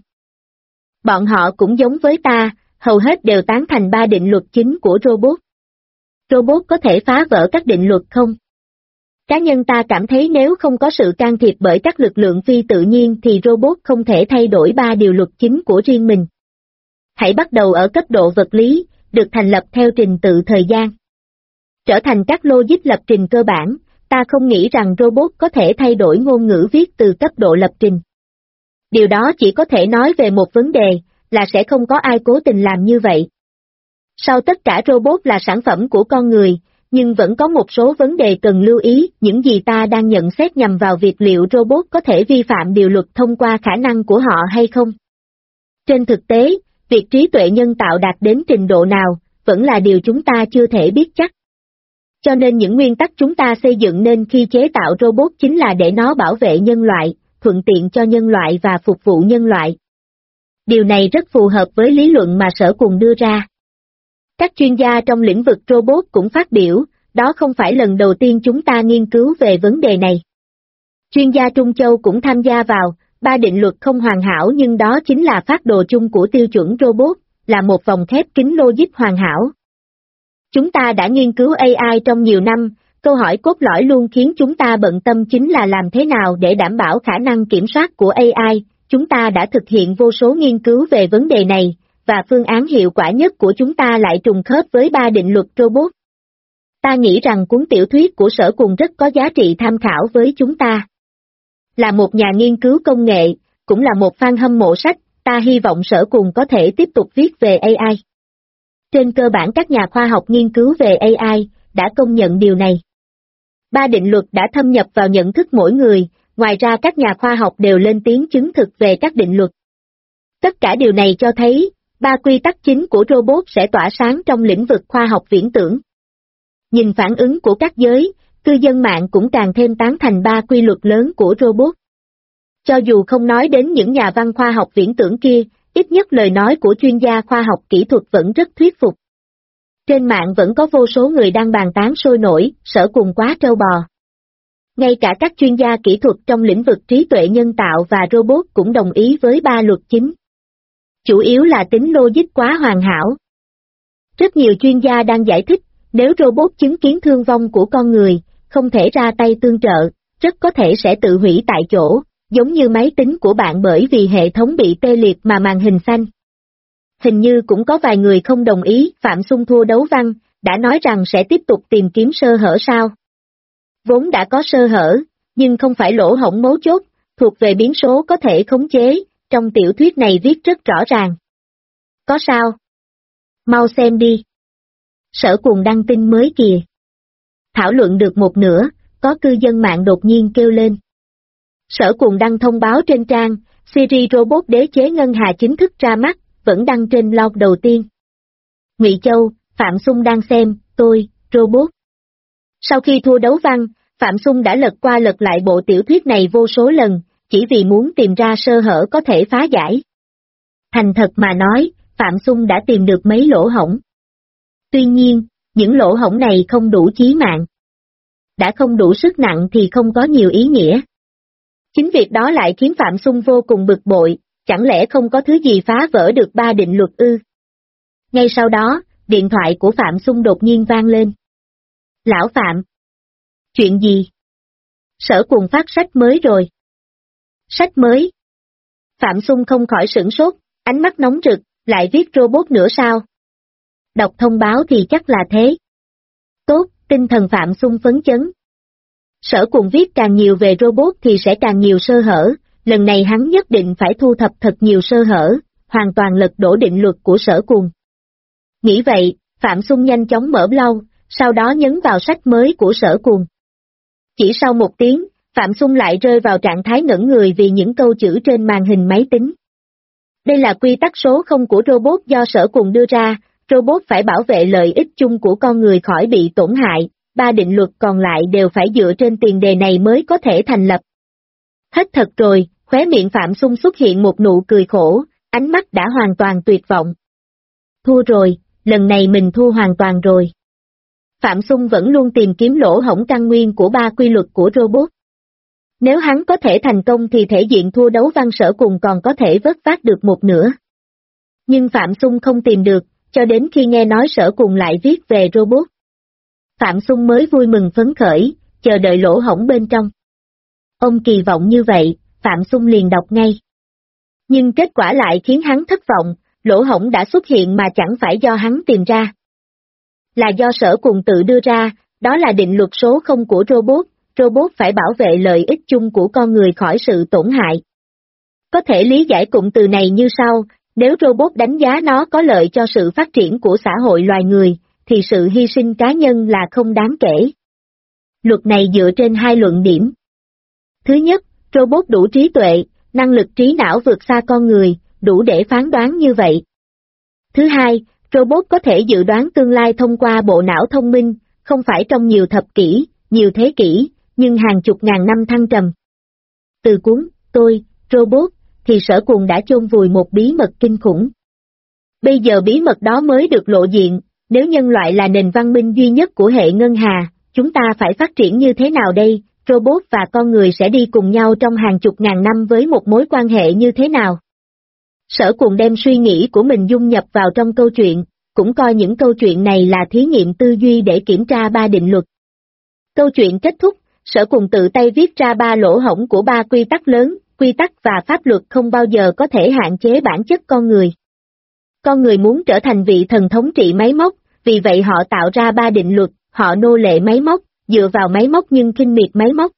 Bọn họ cũng giống với ta, hầu hết đều tán thành 3 định luật chính của robot. Robot có thể phá vỡ các định luật không? Cá nhân ta cảm thấy nếu không có sự can thiệp bởi các lực lượng phi tự nhiên thì robot không thể thay đổi 3 điều luật chính của riêng mình. Hãy bắt đầu ở cấp độ vật lý, được thành lập theo trình tự thời gian. Trở thành các logic lập trình cơ bản, ta không nghĩ rằng robot có thể thay đổi ngôn ngữ viết từ cấp độ lập trình. Điều đó chỉ có thể nói về một vấn đề, là sẽ không có ai cố tình làm như vậy. Sau tất cả robot là sản phẩm của con người, nhưng vẫn có một số vấn đề cần lưu ý, những gì ta đang nhận xét nhằm vào việc liệu robot có thể vi phạm điều luật thông qua khả năng của họ hay không. Trên thực tế, việc trí tuệ nhân tạo đạt đến trình độ nào, vẫn là điều chúng ta chưa thể biết chắc. Cho nên những nguyên tắc chúng ta xây dựng nên khi chế tạo robot chính là để nó bảo vệ nhân loại, thuận tiện cho nhân loại và phục vụ nhân loại. Điều này rất phù hợp với lý luận mà Sở Cùng đưa ra. Các chuyên gia trong lĩnh vực robot cũng phát biểu, đó không phải lần đầu tiên chúng ta nghiên cứu về vấn đề này. Chuyên gia Trung Châu cũng tham gia vào, 3 định luật không hoàn hảo nhưng đó chính là phác đồ chung của tiêu chuẩn robot, là một vòng khép kín logic hoàn hảo. Chúng ta đã nghiên cứu AI trong nhiều năm, câu hỏi cốt lõi luôn khiến chúng ta bận tâm chính là làm thế nào để đảm bảo khả năng kiểm soát của AI. Chúng ta đã thực hiện vô số nghiên cứu về vấn đề này, và phương án hiệu quả nhất của chúng ta lại trùng khớp với 3 định luật robot. Ta nghĩ rằng cuốn tiểu thuyết của Sở Cùng rất có giá trị tham khảo với chúng ta. Là một nhà nghiên cứu công nghệ, cũng là một fan hâm mộ sách, ta hy vọng Sở Cùng có thể tiếp tục viết về AI. Trên cơ bản các nhà khoa học nghiên cứu về AI đã công nhận điều này. 3 định luật đã thâm nhập vào nhận thức mỗi người, ngoài ra các nhà khoa học đều lên tiếng chứng thực về các định luật. Tất cả điều này cho thấy, 3 quy tắc chính của robot sẽ tỏa sáng trong lĩnh vực khoa học viễn tưởng. Nhìn phản ứng của các giới, cư dân mạng cũng càng thêm tán thành 3 quy luật lớn của robot. Cho dù không nói đến những nhà văn khoa học viễn tưởng kia, ít nhất lời nói của chuyên gia khoa học kỹ thuật vẫn rất thuyết phục. Trên mạng vẫn có vô số người đang bàn tán sôi nổi, Sở Cùng quá trâu bò. Ngay cả các chuyên gia kỹ thuật trong lĩnh vực trí tuệ nhân tạo và robot cũng đồng ý với 3 luật chính. Chủ yếu là tính logic quá hoàn hảo. Rất nhiều chuyên gia đang giải thích, nếu robot chứng kiến thương vong của con người, không thể ra tay tương trợ, rất có thể sẽ tự hủy tại chỗ, giống như máy tính của bạn bởi vì hệ thống bị tê liệt mà màn hình xanh. Hình như cũng có vài người không đồng ý, Phạm Xung thua đấu văn, đã nói rằng sẽ tiếp tục tìm kiếm sơ hở sao. Vốn đã có sơ hở, nhưng không phải lỗ hổng mấu chốt, thuộc về biến số có thể khống chế, trong tiểu thuyết này viết rất rõ ràng. Có sao? Mau xem đi. Sở Cùng đăng tin mới kìa. Thảo luận được một nửa, có cư dân mạng đột nhiên kêu lên. Sở Cùng đăng thông báo trên trang, series robot đế chế ngân hà chính thức ra mắt, vẫn đăng trên blog đầu tiên. Ngụy Châu, Phạm Xung đang xem, tôi, robot. Sau khi thua đấu văn, Phạm Xung đã lật qua lật lại bộ tiểu thuyết này vô số lần, chỉ vì muốn tìm ra sơ hở có thể phá giải. Thành thật mà nói, Phạm Xung đã tìm được mấy lỗ hổng. Tuy nhiên, những lỗ hổng này không đủ chí mạng. Đã không đủ sức nặng thì không có nhiều ý nghĩa. Chính việc đó lại khiến Phạm Xung vô cùng bực bội, chẳng lẽ không có thứ gì phá vỡ được 3 định luật ư? Ngay sau đó, điện thoại của Phạm Xung đột nhiên vang lên. Lão Phạm! Chuyện gì? Sở Cùng phát sách mới rồi. Sách mới? Phạm Xung không khỏi sửng sốt, ánh mắt nóng rực, lại viết robot nữa sao? Đọc thông báo thì chắc là thế. Tốt, tinh thần Phạm Xung phấn chấn. Sở Cùng viết càng nhiều về robot thì sẽ càng nhiều sơ hở, lần này hắn nhất định phải thu thập thật nhiều sơ hở, hoàn toàn lật đổ định luật của Sở Cùng. Nghĩ vậy, Phạm Xung nhanh chóng mở blog, sau đó nhấn vào sách mới của Sở Cùng. Chỉ sau 1 tiếng, Phạm Xung lại rơi vào trạng thái ngẩn người vì những câu chữ trên màn hình máy tính. Đây là quy tắc số 0 của robot do Sở Cùng đưa ra, robot phải bảo vệ lợi ích chung của con người khỏi bị tổn hại, 3 định luật còn lại đều phải dựa trên tiền đề này mới có thể thành lập. Hết thật rồi, khóe miệng Phạm Xung xuất hiện một nụ cười khổ, ánh mắt đã hoàn toàn tuyệt vọng. Thua rồi, lần này mình thua hoàn toàn rồi. Phạm Xung vẫn luôn tìm kiếm lỗ hổng căn nguyên của 3 quy luật của robot. Nếu hắn có thể thành công thì thể diện thua đấu văn Sở Cùng còn có thể vớt vát được một nửa. Nhưng Phạm Xung không tìm được, cho đến khi nghe nói Sở Cùng lại viết về robot. Phạm Xung mới vui mừng phấn khởi, chờ đợi lỗ hổng bên trong. Ông kỳ vọng như vậy, Phạm Xung liền đọc ngay. Nhưng kết quả lại khiến hắn thất vọng, lỗ hổng đã xuất hiện mà chẳng phải do hắn tìm ra. Là do Sở Cùng tự đưa ra, đó là định luật số 0 của robot phải bảo vệ lợi ích chung của con người khỏi sự tổn hại. Có thể lý giải cụm từ này như sau, nếu robot đánh giá nó có lợi cho sự phát triển của xã hội loài người, thì sự hy sinh cá nhân là không đáng kể. Luật này dựa trên 2 luận điểm. Thứ nhất, robot đủ trí tuệ, năng lực trí não vượt xa con người, đủ để phán đoán như vậy. Thứ hai, robot có thể dự đoán tương lai thông qua bộ não thông minh, không phải trong nhiều thập kỷ, nhiều thế kỷ, nhưng hàng chục ngàn năm thăng trầm. Từ cuốn, tôi, robot, thì Sở Cùng đã chôn vùi một bí mật kinh khủng. Bây giờ bí mật đó mới được lộ diện, nếu nhân loại là nền văn minh duy nhất của hệ ngân hà, chúng ta phải phát triển như thế nào đây, robot và con người sẽ đi cùng nhau trong hàng chục ngàn năm với một mối quan hệ như thế nào? Sở Cùng đem suy nghĩ của mình dung nhập vào trong câu chuyện, cũng coi những câu chuyện này là thí nghiệm tư duy để kiểm tra 3 định luật. Câu chuyện kết thúc, Sở Cùng tự tay viết ra 3 lỗ hổng của 3 quy tắc lớn, quy tắc và pháp luật không bao giờ có thể hạn chế bản chất con người. Con người muốn trở thành vị thần thống trị máy móc, vì vậy họ tạo ra 3 định luật, họ nô lệ máy móc, dựa vào máy móc nhưng khinh miệt máy móc.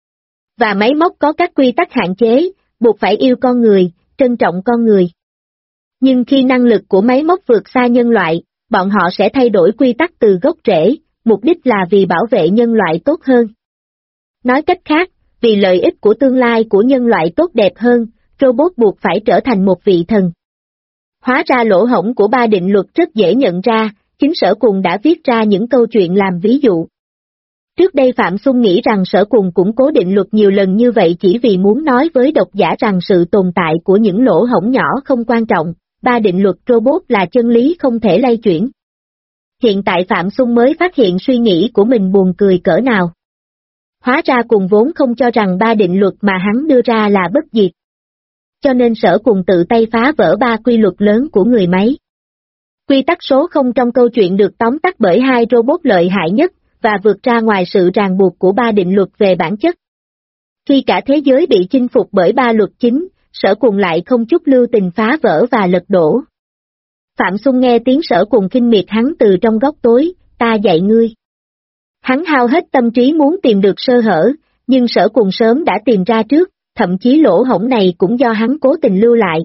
Và máy móc có các quy tắc hạn chế, buộc phải yêu con người, trân trọng con người. Nhưng khi năng lực của máy móc vượt xa nhân loại, bọn họ sẽ thay đổi quy tắc từ gốc rễ, mục đích là vì bảo vệ nhân loại tốt hơn. Nói cách khác, vì lợi ích của tương lai của nhân loại tốt đẹp hơn, robot buộc phải trở thành một vị thần. Hóa ra lỗ hổng của 3 định luật rất dễ nhận ra, chính Sở Cùng đã viết ra những câu chuyện làm ví dụ. Trước đây Phạm Xung nghĩ rằng Sở Cùng củng cố định luật nhiều lần như vậy chỉ vì muốn nói với độc giả rằng sự tồn tại của những lỗ hổng nhỏ không quan trọng, 3 định luật robot là chân lý không thể lay chuyển. Hiện tại Phạm Xung mới phát hiện suy nghĩ của mình buồn cười cỡ nào. Hóa ra Cùng vốn không cho rằng 3 định luật mà hắn đưa ra là bất diệt. Cho nên Sở Cùng tự tay phá vỡ 3 quy luật lớn của người máy. Quy tắc số 0 trong câu chuyện được tóm tắt bởi 2 robot lợi hại nhất, và vượt ra ngoài sự ràng buộc của 3 định luật về bản chất. Khi cả thế giới bị chinh phục bởi 3 luật chính, Sở Cùng lại không chút lưu tình phá vỡ và lật đổ. Phạm Xung nghe tiếng Sở Cùng khinh miệt hắn từ trong góc tối, ta dạy ngươi. Hắn hao hết tâm trí muốn tìm được sơ hở, nhưng Sở Cùng sớm đã tìm ra trước, thậm chí lỗ hổng này cũng do hắn cố tình lưu lại.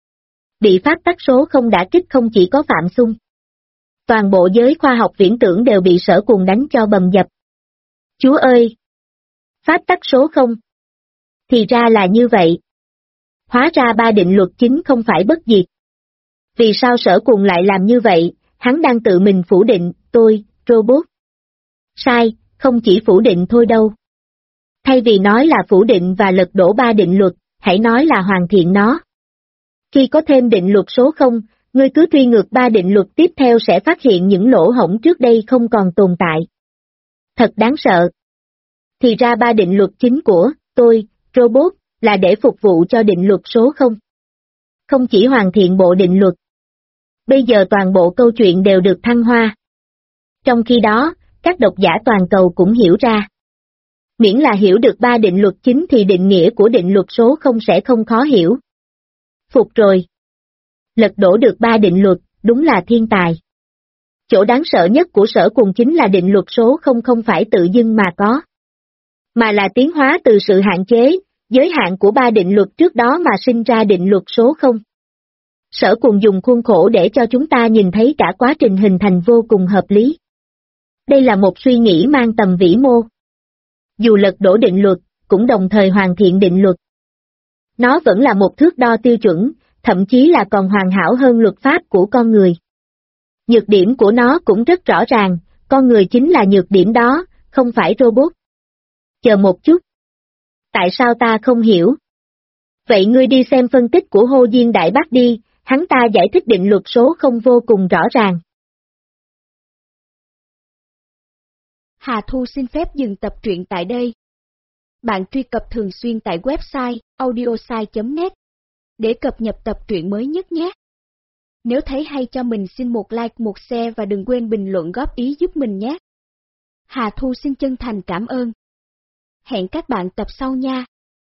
Bị pháp tắc số không đả kích không chỉ có Phạm Xung. Toàn bộ giới khoa học viễn tưởng đều bị Sở Cùng đánh cho bầm dập. Chúa ơi! Pháp tắc số không? Thì ra là như vậy. Hóa ra 3 định luật chính không phải bất diệt. Vì sao Sở Cùng lại làm như vậy, hắn đang tự mình phủ định, tôi, robot. Sai, không chỉ phủ định thôi đâu. Thay vì nói là phủ định và lật đổ 3 định luật, hãy nói là hoàn thiện nó. Khi có thêm định luật số 0, ngươi cứ truy ngược 3 định luật tiếp theo sẽ phát hiện những lỗ hổng trước đây không còn tồn tại. Thật đáng sợ. Thì ra 3 định luật chính của tôi, robot, là để phục vụ cho định luật số 0. Không chỉ hoàn thiện bộ định luật. Bây giờ toàn bộ câu chuyện đều được thăng hoa. Trong khi đó, các độc giả toàn cầu cũng hiểu ra. Miễn là hiểu được 3 định luật chính thì định nghĩa của định luật số 0 sẽ không khó hiểu. Phục rồi. Lật đổ được 3 định luật, đúng là thiên tài. Chỗ đáng sợ nhất của Sở Cùng chính là định luật số 0 không phải tự dưng mà có. Mà là tiến hóa từ sự hạn chế, giới hạn của 3 định luật trước đó mà sinh ra định luật số 0. Sở Cùng dùng khuôn khổ để cho chúng ta nhìn thấy cả quá trình hình thành vô cùng hợp lý. Đây là một suy nghĩ mang tầm vĩ mô. Dù lật đổ định luật, cũng đồng thời hoàn thiện định luật. Nó vẫn là một thước đo tiêu chuẩn, thậm chí là còn hoàn hảo hơn luật pháp của con người. Nhược điểm của nó cũng rất rõ ràng, con người chính là nhược điểm đó, không phải robot. Chờ một chút. Tại sao ta không hiểu? Vậy ngươi đi xem phân tích của Hồ Diên Đại Bác đi, hắn ta giải thích định luật số 0 vô cùng rõ ràng. Hà Thu xin phép dừng tập truyện tại đây. Bạn truy cập thường xuyên tại website audiosai.net để cập nhật tập truyện mới nhất nhé. Nếu thấy hay cho mình xin một like, một share và đừng quên bình luận góp ý giúp mình nhé. Hà Thu xin chân thành cảm ơn. Hẹn các bạn tập sau nha.